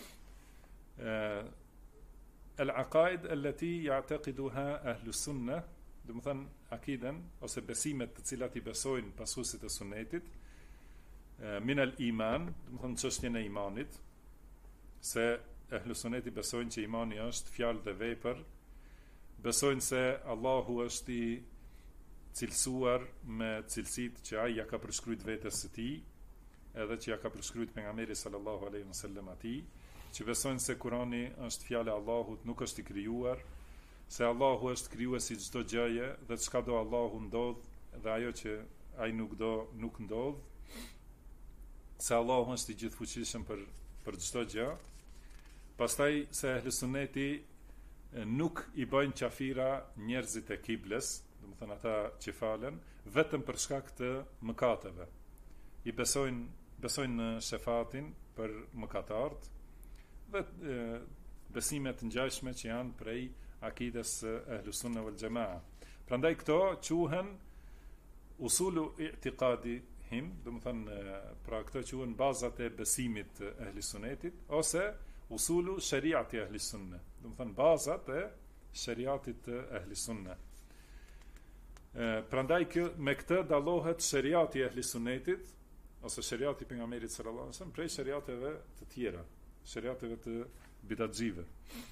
al-aqaid allati ya'taqiduha ahlu sunnah, do të thonë akiden ose besimet të cilat i besojnë pasuesit e sunnetit, min al-iman, do të thonë çështjen e imanit, se ehlu sunneti besojnë që imani është fjalë dhe vepër, besojnë se Allahu është i cilësuar me cilësitë që ai ja ka përshkruajt vetes së tij, edhe që ja ka përshkruajt pejgamberi sallallahu alaihi wasallam atij, që besojnë se Kurani është fjala e Allahut, nuk është i krijuar, se Allahu është krijuesi i çdo gjëje dhe çka do Allahu ndodh, dhe ajo që ai nuk do nuk ndodh, se Allahu është i gjithfuqishëm për çdo gjë. Pastaj se ehli sunneti nuk i bëjnë qafira njerëzit e kibles, do të thonë ata që falen, vetëm për shkak të mëkateve. I besojnë në shefatin për mëkatarët dhe besimet të ngjashme që janë prej akides ehli sunne wal jamaa. Prandaj këto quhen usulu i'tiqadihim, do të thonë pra këto quhen bazat e besimit të ehli sunnetit, ose usulu shariati ahli sunne, do të thonë bazat e shariatit të ahli sunne. Prandaj me këtë dallohet shariati i ahli sunnetit ose shariati i pejgamberit sallallahu alajhi wasallam prej shariateve të tjera, shariateve të bidatxive.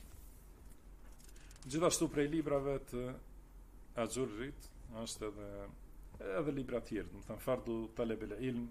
Gjithashtu prej librave të Ajurrit është edhe libra të tjerë, do të thonë Fardu Talab al-Ilm,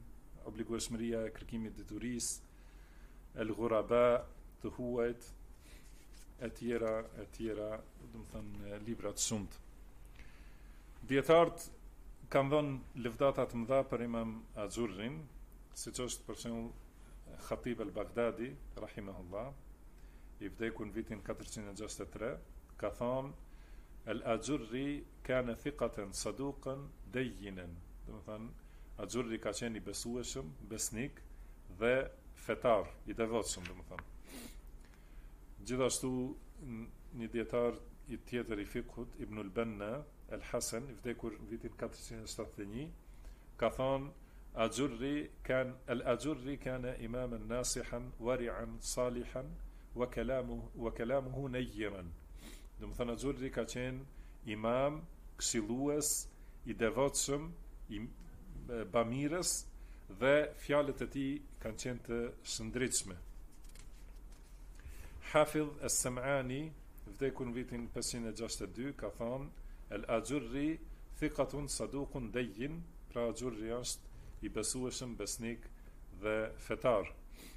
obligueshmëria e kërkimit diturisë, El-Ghuraba, të huajt, e tjera, do të thënë libra të shumtë. Dietarët kanë dhënë lëvdata të mëdha për Imam Axurrin, siç është për shembull Khatib al-Baghdadi rahimahullah, i vdekur në vitin 463, ka thonë al-Axurri kana thiqatan saduqan dayyinan, do të thënë Axurri ka qenë i besueshëm, besnik dhe fetar, i devotshëm, do të thënë. Gjithashtu një dietar i tjetër i fiqhut, Ibn al-Banna al-Hasan, i vdekur në vitin 471, ka thonë al-Axurri kana imaman nasihan wari'an salihan wa kalamuhu nayyiran. Do të thënë Axurri ka qenë imam, këshillues, i devotshëm, i bamirës dhe fjalët e tij kanë qenë të shëndritshme. Hafidh as-Sam'ani, vdekur në vitin 562, ka thonë al-Axurri thiqatun saduqun dayyin, pra Axurri është i besueshëm, besnik dhe fetar.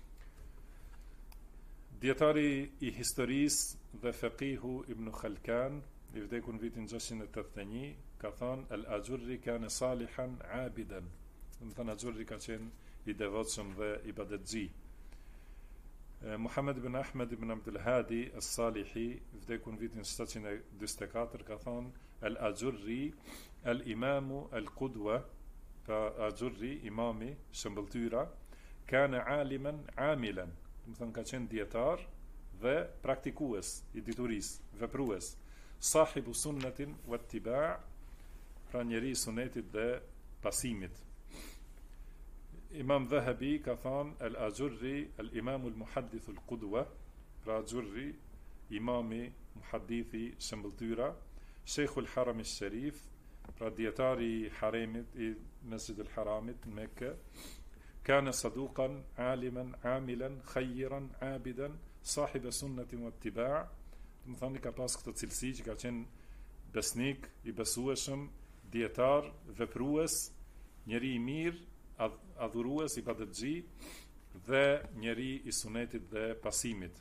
Dietari i historisë dhe fëqihu Ibn Khalkan, i vdekur në vitin 681, ka thonë al-Axurri kana salihan abidan. Do të thënë Axurri ka qenë i devotshëm dhe i ibadetxhi. Muhammad ibn Ahmed ibn Abdul Hadi as-Salihi, vdekur në vitin 744, ka thonë al-Axurri al-imamu al-qudwa, pra Axurri, imami, shëmbëltyra, kana aliman amilan, do të thënë ka qenë dietar dhe praktikues i diturisë, veprues, sahibu sunnatin wattiba', pra njeri i sunetit dhe pasimit. Imam Dhahabi ka thonë al-Axurri al-imamu al-muhaddithu al-qudwa, pra Axurri, imami, muhaddithi, shëmbëltyra, Sheikhul Haram al-Sharif, pra dietari i haremit, i Mesjid al-Haramit në Mekke, kana saduqan, aliman, amilan, khayran, abidan, sahib sunnatin wattiba', do të thënë ka pas këtë cilësi që ka qenë besnik, i besueshëm, dietar, veprues, njeri i mirë, adhurues, i ibadetxhi dhe njeri i sunetit dhe pasimit.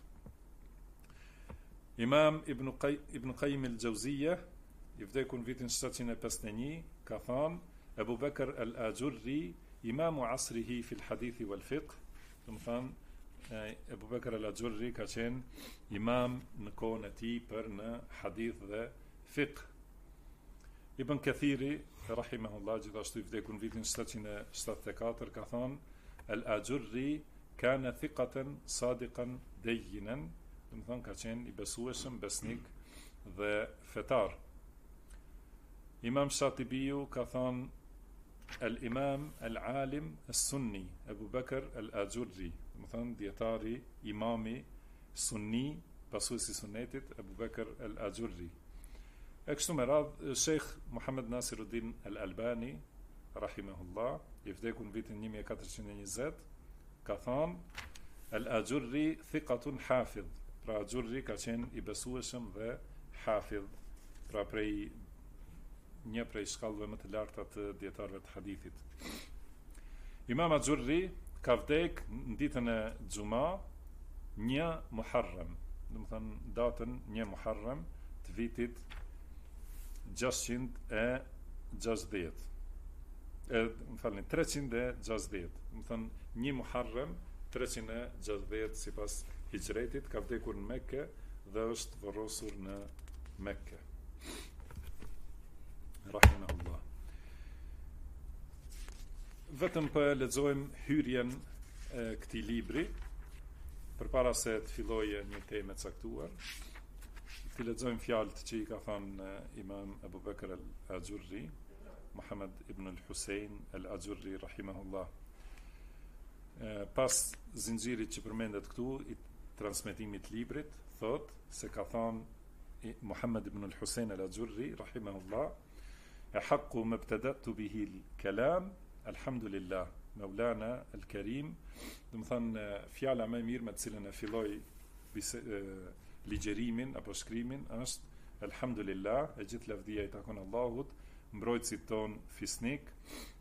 Imam Ibn Qayyim al-Jawziyja, i vdekur në vitin 751, ka thonë Abu Bakr al-Axurri imamu asrihi fil hadithi wal fiqh, do të thënë Abu Bakr al-Axurri ka qenë imam në kohën e tij për në hadith dhe fiqh. Ibn Kathiri rahimahullah, gjithashtu i vdekur në vitin 774, ka thonë al-Axurri kana thiqatan sadiqan dayyinan, do të thënë ka qenë i besueshëm, besnik dhe fetar. Imam Shatibiu ka thonë al-imam al-alim as-sunni Abu Bakr al-Axurri, do të thënë dietari, imami sunni, pasuesi sunetit, Abu Bakr al-Axurri. E kështu me radhë, Sheikh Muhammad Nasiruddin al-Albani rahimahullah, i vdekur në vitin 1420, ka thonë al-Axurri thiqatun hafidh, pra Axurri ka qenë i besueshëm dhe hafidh, pra një prej shkallëve më të larta të dietarëve të hadithit. Imam Axurri ka vdek në ditën e Xuma 1 Muharram, do të thënë datën 1 Muharram të vitit 360, do të thënë 1 Muharram 360 sipas hijretit, ka vdekur në Mekke dhe është varrosur në Mekke. Rahimahullah. Vetëm për lexojmë hyrjen e këtij libri, përpara se të fillojë një temë e caktuar. Të lexojmë fjalët që i ka thënë Imam Abu Bakr al-Axurri, Muhammad ibn al-Husayn al-Axurri rahimahullah. Pas zinxhirit që përmendet këtu, i transmetimit të librit, thot se ka thënë Muhammad ibn al-Husayn al-Axurri rahimahullah: أحق ما ابتدأت به الكلام الحمد لله مولانا الكريم. Do të thënë fjala më e mirë me të cilën e filloj ligjerimin apo shkrimin është elhamdulillah, e gjithë lavdia i takon Allahut, mbrojtësit ton fisnik,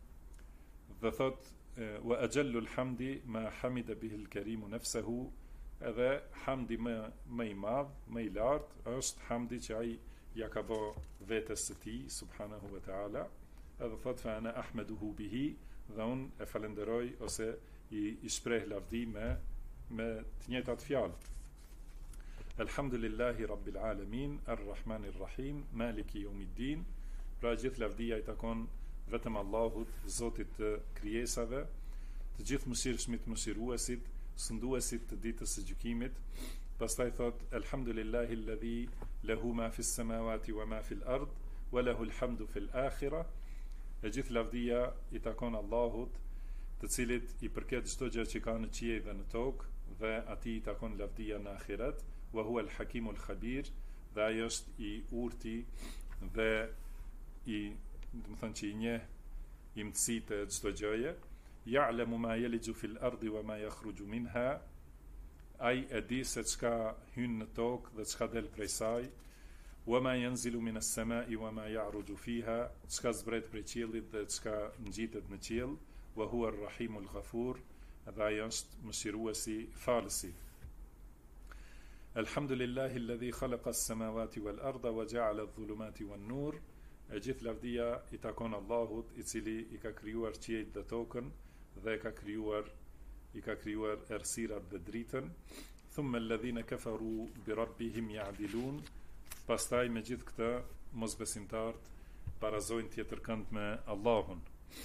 dhe thot wa ajallu alhamdi ma hamida bihi al-karimu nafsuhu edhe hamdi më i madh, më i lartë është hamdi që ai ja ka bë vetes së tij subhanahu wa taala, edhe thot fa ana ahmaduhu bihi, dhe unë e falenderoj ose i shpreh lavdi me të njëjtat fjalë. Elhamdulillahi rabbil alamin, arrahmanir rahim, maliki yawmiddin. Pra gjithë lavdia i takon vetëm Allahut, Zotit të krijesave, të gjithë mëshirshmit, mëshiruesit, sunduesit të ditës së gjykimit. Pastaj thot elhamdulillahi alladhi lahu ma fis samawati wa ma fil ard wa lahu alhamdu fil akhirah. E gjithë lavdia i takon Allahut, të cilit i përket çdo gjë që ka në qiell dhe në tokë, dhe atij i takon lavdia në ahiret. Wa huwa al-hakimul khabir, dhe ai është i urti dhe do të thënë që i njeh imtësitë e çdo gjëje. Ya'lamu ma yaliju fil ardi wa ma yakhruju minha, ai e di se çka hyn në tokë dhe çka del prej saj. Wa ma yanzilu min as-sama'i wa ma ya'ruju fiha, çka zbret prej qiellit dhe çka ngjitet në qiell. Wa huwa ar-rahimul ghafur, dhe ai është mëshiruesi falësi. Elhamdulillahi alladhi khalaqa as-samawati wal arda wa ja'ala adh-dhulumati wan nur. E gjithë lavdia i takon Allahut, i cili i ka krijuar qiellin dhe tokën dhe i ka krijuar errësirat dhe dritën. Thumma alladhina kafaru bi rabbihim ya'dilun. Pastaj me gjithë këtë mosbesimtarët barazojnë tjetër kënd me Allahun.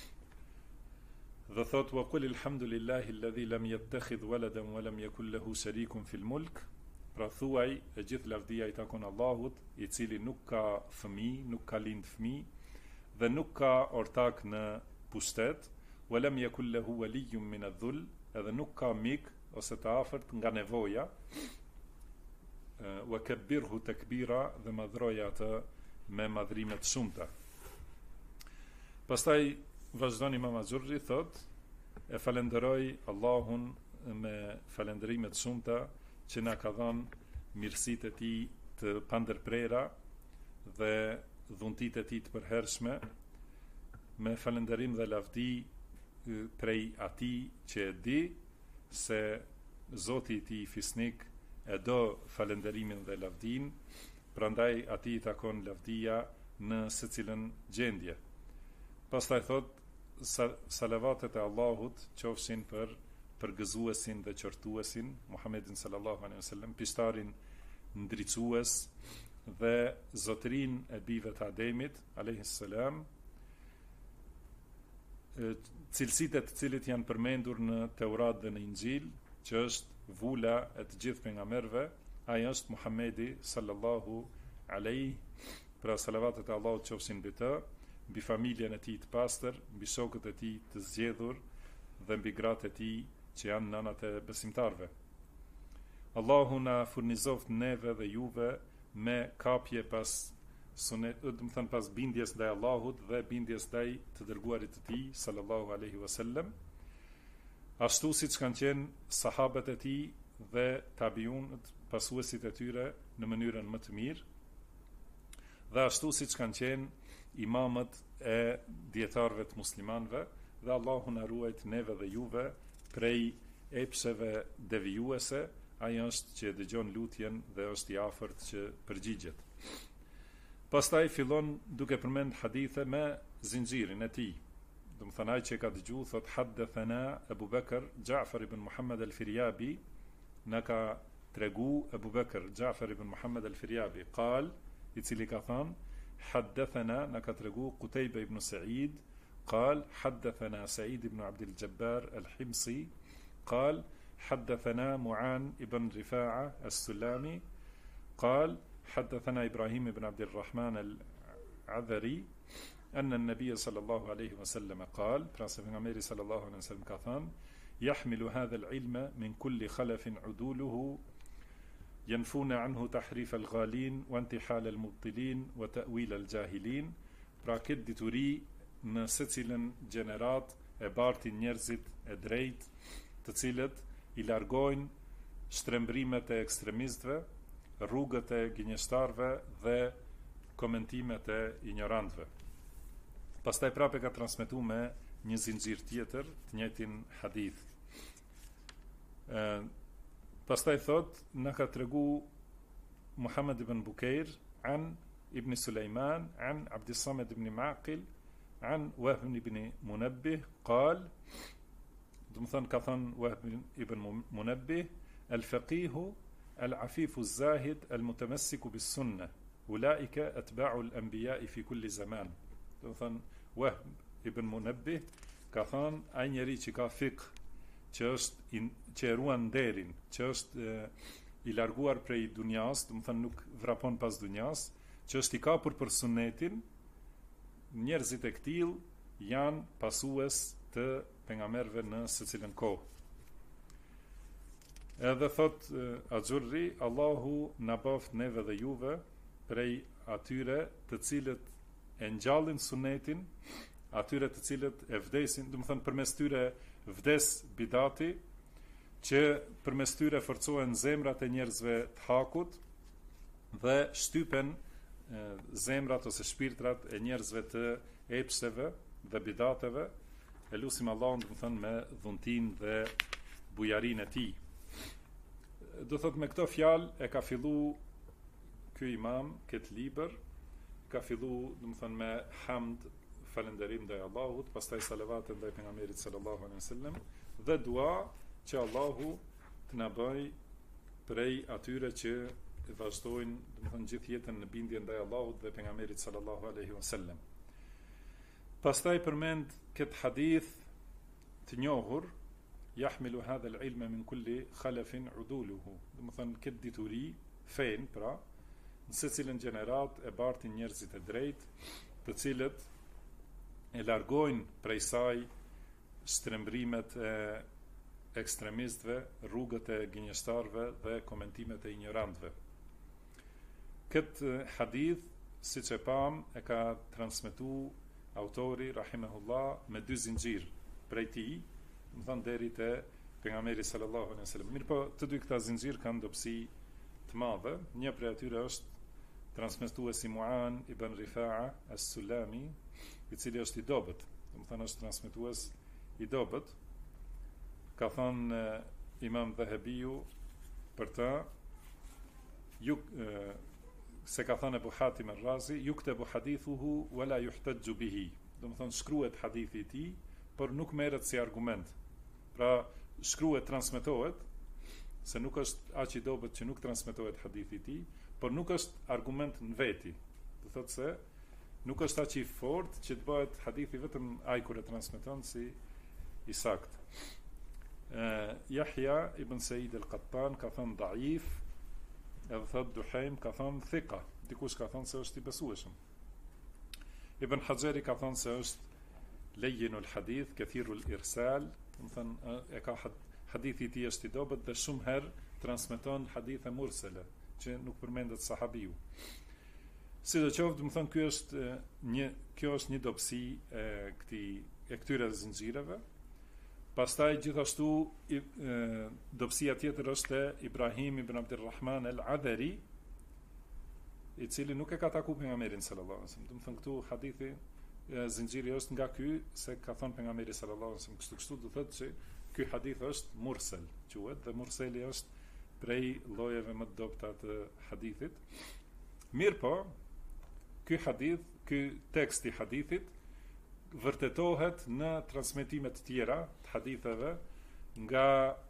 Dhe thot wa qul alhamdulillahi alladhi lam yattakhidh waladan wa lam yakul lahu sharikun fil mulk. Pra thuaj, e gjithë lavdia i takon Allahut, i cili nuk ka fëmijë, nuk ka lind fëmijë, dhe nuk ka ortak në pushtet, wa lam yakul lahu waliyyun min adh-dhull, edhe nuk ka mik ose të afërt nga nevoja, wa kabbirhu takbira, dhe madhroja atë me madhrime të shumta. Pastaj vazhdon Imam Axhurri, thot, e falenderoj Allahun me falendërime të shumta që na ka dhënë mirësitë e tij të pandërprera dhe dhuntitë e tij të përhershme, me falënderim dhe lavdi prej atij që e di se Zoti i tij fisnik e do falënderimin dhe lavdin, prandaj atij i takon lavdia në secilën gjendje. Pastaj thot salavatet e Allahut qofshin për përgëzuesin dhe qortuesin Muhammedin sallallahu alaihi wasallam, pishtarin ndriçues dhe zotërin e bijve të Ademit alayhi salam, cilësitë të cilit janë përmendur në Teurat dhe në Injil, që është vula e të gjithë pejgamberëve. Ai është Muhammedi sallallahu alaihi, pra salavatet e Allahut qofshin mbi të, mbi familjen e tij të pastër, mbi shokët e tij të zgjedhur dhe mbi gratë e tij që janë nënat e besimtarve. Allahu na furnizoft neve dhe juve me kapje pas sunet, do të thënë pas bindjes ndaj Allahut dhe bindjes ndaj të dërguarit të tij sallallahu alaihi wasallam, ashtu siç kanë qenë sahabët e tij dhe tabiunët, pasuesit e tyre në mënyrën më të mirë, dhe ashtu siç kanë qenë imamët e dietarëve të muslimanëve, dhe Allahu na ruajt neve dhe juve prej epsheve devijuese. Ai është që dëgjon lutjen dhe është i afërt që përgjigjet. Pastaj fillon duke përmend hadithe me zinxhirin e tij. Do të thënë ai që ka dëgjuar thot haddathana Abu Bakr Ja'far ibn Muhammad al-Firyabi, na ka tregu Abu Bakr Ja'far ibn Muhammad al-Firyabi, qal, i cili ka thënë haddathana, na ka tregu Qutayba ibn Sa'id, قال حدثنا سعيد بن عبد الجبار الحمصي قال حدثنا معان بن رفاعة السلامي قال حدثنا إبراهيم بن عبد الرحمن العذري أن النبي صلى الله عليه وسلم قال النبي صلى الله عليه وسلم كثان يحمل هذا العلم من كل خلف عدوله ينفون عنه تحريف الغالين وانتحال المبطلين وتأويل الجاهلين. Pra këtë dituri në secilën gjenerat e bartin njerëzit e drejt, të cilët i largojnë shtrembrimet e ekstremistëve, rrugët e gënjeshtarëve dhe komentimet e ignorantëve. Pastaj prapë ka transmetuar me një zinxhir tjetër të njëjtin hadith. Pastaj thot, na ka tregu Muhammad ibn Bukair, an ibn Sulejman, an Abdissamed ibn Maqil, an Wahb ibn Munabbih, qal, do më thënë ka thënë Wahb ibn Munabbih, al-faqihu, al-afifu az-zahid, al-mutamassiku bis-sunnah, ulaika atba'u al-anbiya'i fi kulli zaman. Do më thënë Wahb ibn Munabbih ka thënë ai njeri që ka fiqh, që e ruan nderin, që është i larguar prej dunjas, do më thënë nuk vrapon pas dunjas, që është i kapur për sunnetin, njerëzit e këtill janë pasues të pejgamberëve në secilën kohë. Edhe thot Axhurri, Allahu na baft neve dhe juve prej atyre të cilët e ngjallin sunnetin, atyre të cilët e vdesin, do më thënë përmes tyre vdes bidati, që përmes tyre forcohen zemrat e njerëzve të hakut dhe shtypen zemrat ose shpirtrat e njerëzve të epseve dhe bidateve. E lutim Allahun, do të thënë, me dhuntin dhe bujarinë e tij. Do thot me këto fjalë e ka fillu ky imam këtë libër, ka fillu, do të thënë, me hamd, falënderim ndaj Allahut, pastaj salavat ndaj pejgamberit sallallahu alaihi wasallam dhe dua që Allahu të na bëj prej atyre që vazhdojnë, do të thënë, gjithë jetën në bindje ndaj Allahut dhe pejgamberit sallallahu alaihi wasallam. Pastaj përmend këtë hadith të njohur, yahmilu hadha al-ilma min kulli khalafin uduluhu. Do të thënë këtë dituri, fen, pra, në secilën gjenerat e bartin njerëzit e drejt, të cilët e largojnë prej saj shtrembrimet e ekstremistëve, rrugët e gënjeshtarëve dhe komentimet e ignorantëve. Këtë hadith, siç e pam, e ka transmetuar autori rahimahullah me 2 zinxhir prej tij, do të thënë deri te pejgamberi sallallahu alaihi wasallam. Mirpo të dy këta zinxhir kanë dobësi të madhe. Një prej atyre është transmetuesi Muan ibn Rifa'a as-Sulami, i cili është i dobët, do të thënë është transmetues i dobët. Ka thënë Imam Dhahabiu për ta, se ka thënë Ebu Hatim ar-Razi, yuktabu hadithuhu wala yuhtajju bihi. Do të thënë shkruhet hadithi i tij, por nuk merret si argument. Pra shkruhet, transmetohet, se nuk është aq i dobët që nuk transmetohet hadithi i tij, por nuk është argument në veti. Do thotë se nuk është aq i fortë që të bëhet hadithi vetëm ai kur e transmeton si i saktë. Yahya ibn Sa'id al-Qattan ka thënë daif, edhe thot Duhaim ka thënë thika, dikush ka thënë se është i besueshëm. Ibn Hajeri ka thënë se është lejinul hadith, kathirul irsal, do të thënë e ka hadithi i tij është i dobët dhe shumë herë transmeton hadithe mursale, që nuk përmendet sahabiu. Sidoqoftë, do të thënë kjo është një dobësi e këtyre zinxhireve. Pastaj gjithashtu dobësia tjetër është e Ibrahim ibn Abdurrahman al-Adhari, i cili nuk e ka takuar pejgamberin sallallahu alaihi wasallam. Do të thënë këtu hadithi zinxhiri është nga ky, se ka thënë pejgamberi sallallahu alaihi wasallam kështu do thotë se ky hadith është mursal, quhet, dhe murseli është prej llojeve më të dobta të hadithit. Mirpo, ky tekst i hadithit vërtetohet në transmetime të tjera të haditheve nga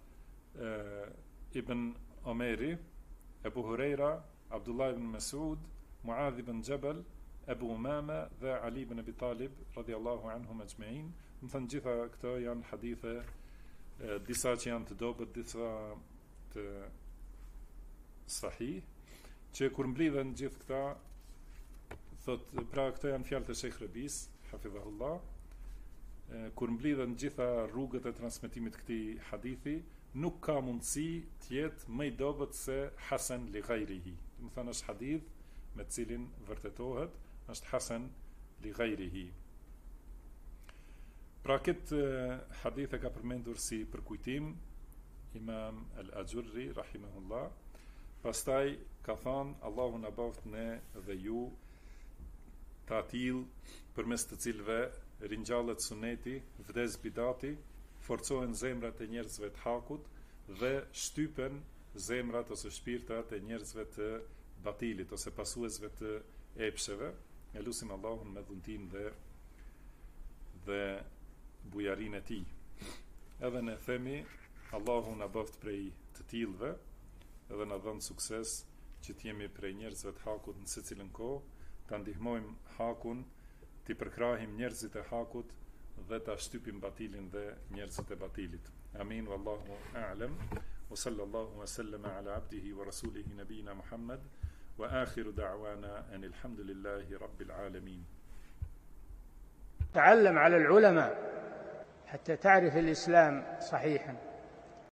Ibn Omeri, Ebu Hurejra, Abdullah ibn Mas'ud, Muadh ibn Jabal, Ebu Umama dhe Ali ibn Abi Talib radhiyallahu anhum ajma'in. Do të thënë gjitha këto janë hadithe, disa që janë të dobët, disa të sahih, që kur mblidhen gjithë këta, thot, pra këto janë fjalët e Sheikh Rabis, hafidhahullah, kur mblidhen gjitha rrugët e transmetimit këtij hadithi, nuk ka mundësi të jetë më i dobët se hasan li ghayrihi. Do të thënë është hadith me të cilin vërtetohet, është hasan li ghayrihi. Pra këtë hadith e ka përmendur si përkujtim Imam al-Axhurri rahimahullah. Pastaj ka thënë Allahu na baft ne dhe ju të atill përmes të cilëve ringjallet suneti, vdes bidati, forcohen zemrat e njerëzve të hakut dhe shtypen zemrat ose shpirtat e njerëzve të batilit ose pasuesve të epsheve. E lutim Allahun me dhuntin dhe bujarinë e tij. Edhe ne themi Allahu na bëft prej të tillëve, edhe na dhon sukses që të jemi prej njerëzve të hakut në secilën kohë, ta ndihmojmë hakun, t'i përkrahim njerëzit e hakut dhe ta shtypim batilin dhe njerëzit e batilit. Amin, wallahu a'lam. Wa sallallahu wa sallama ala abdihi wa rasulihi nabina Muhammad wa akhiru da'wana anil hamdulillahi rabbil alamin. تعلم على العلماء حتى تعرف الإسلام صحيحا.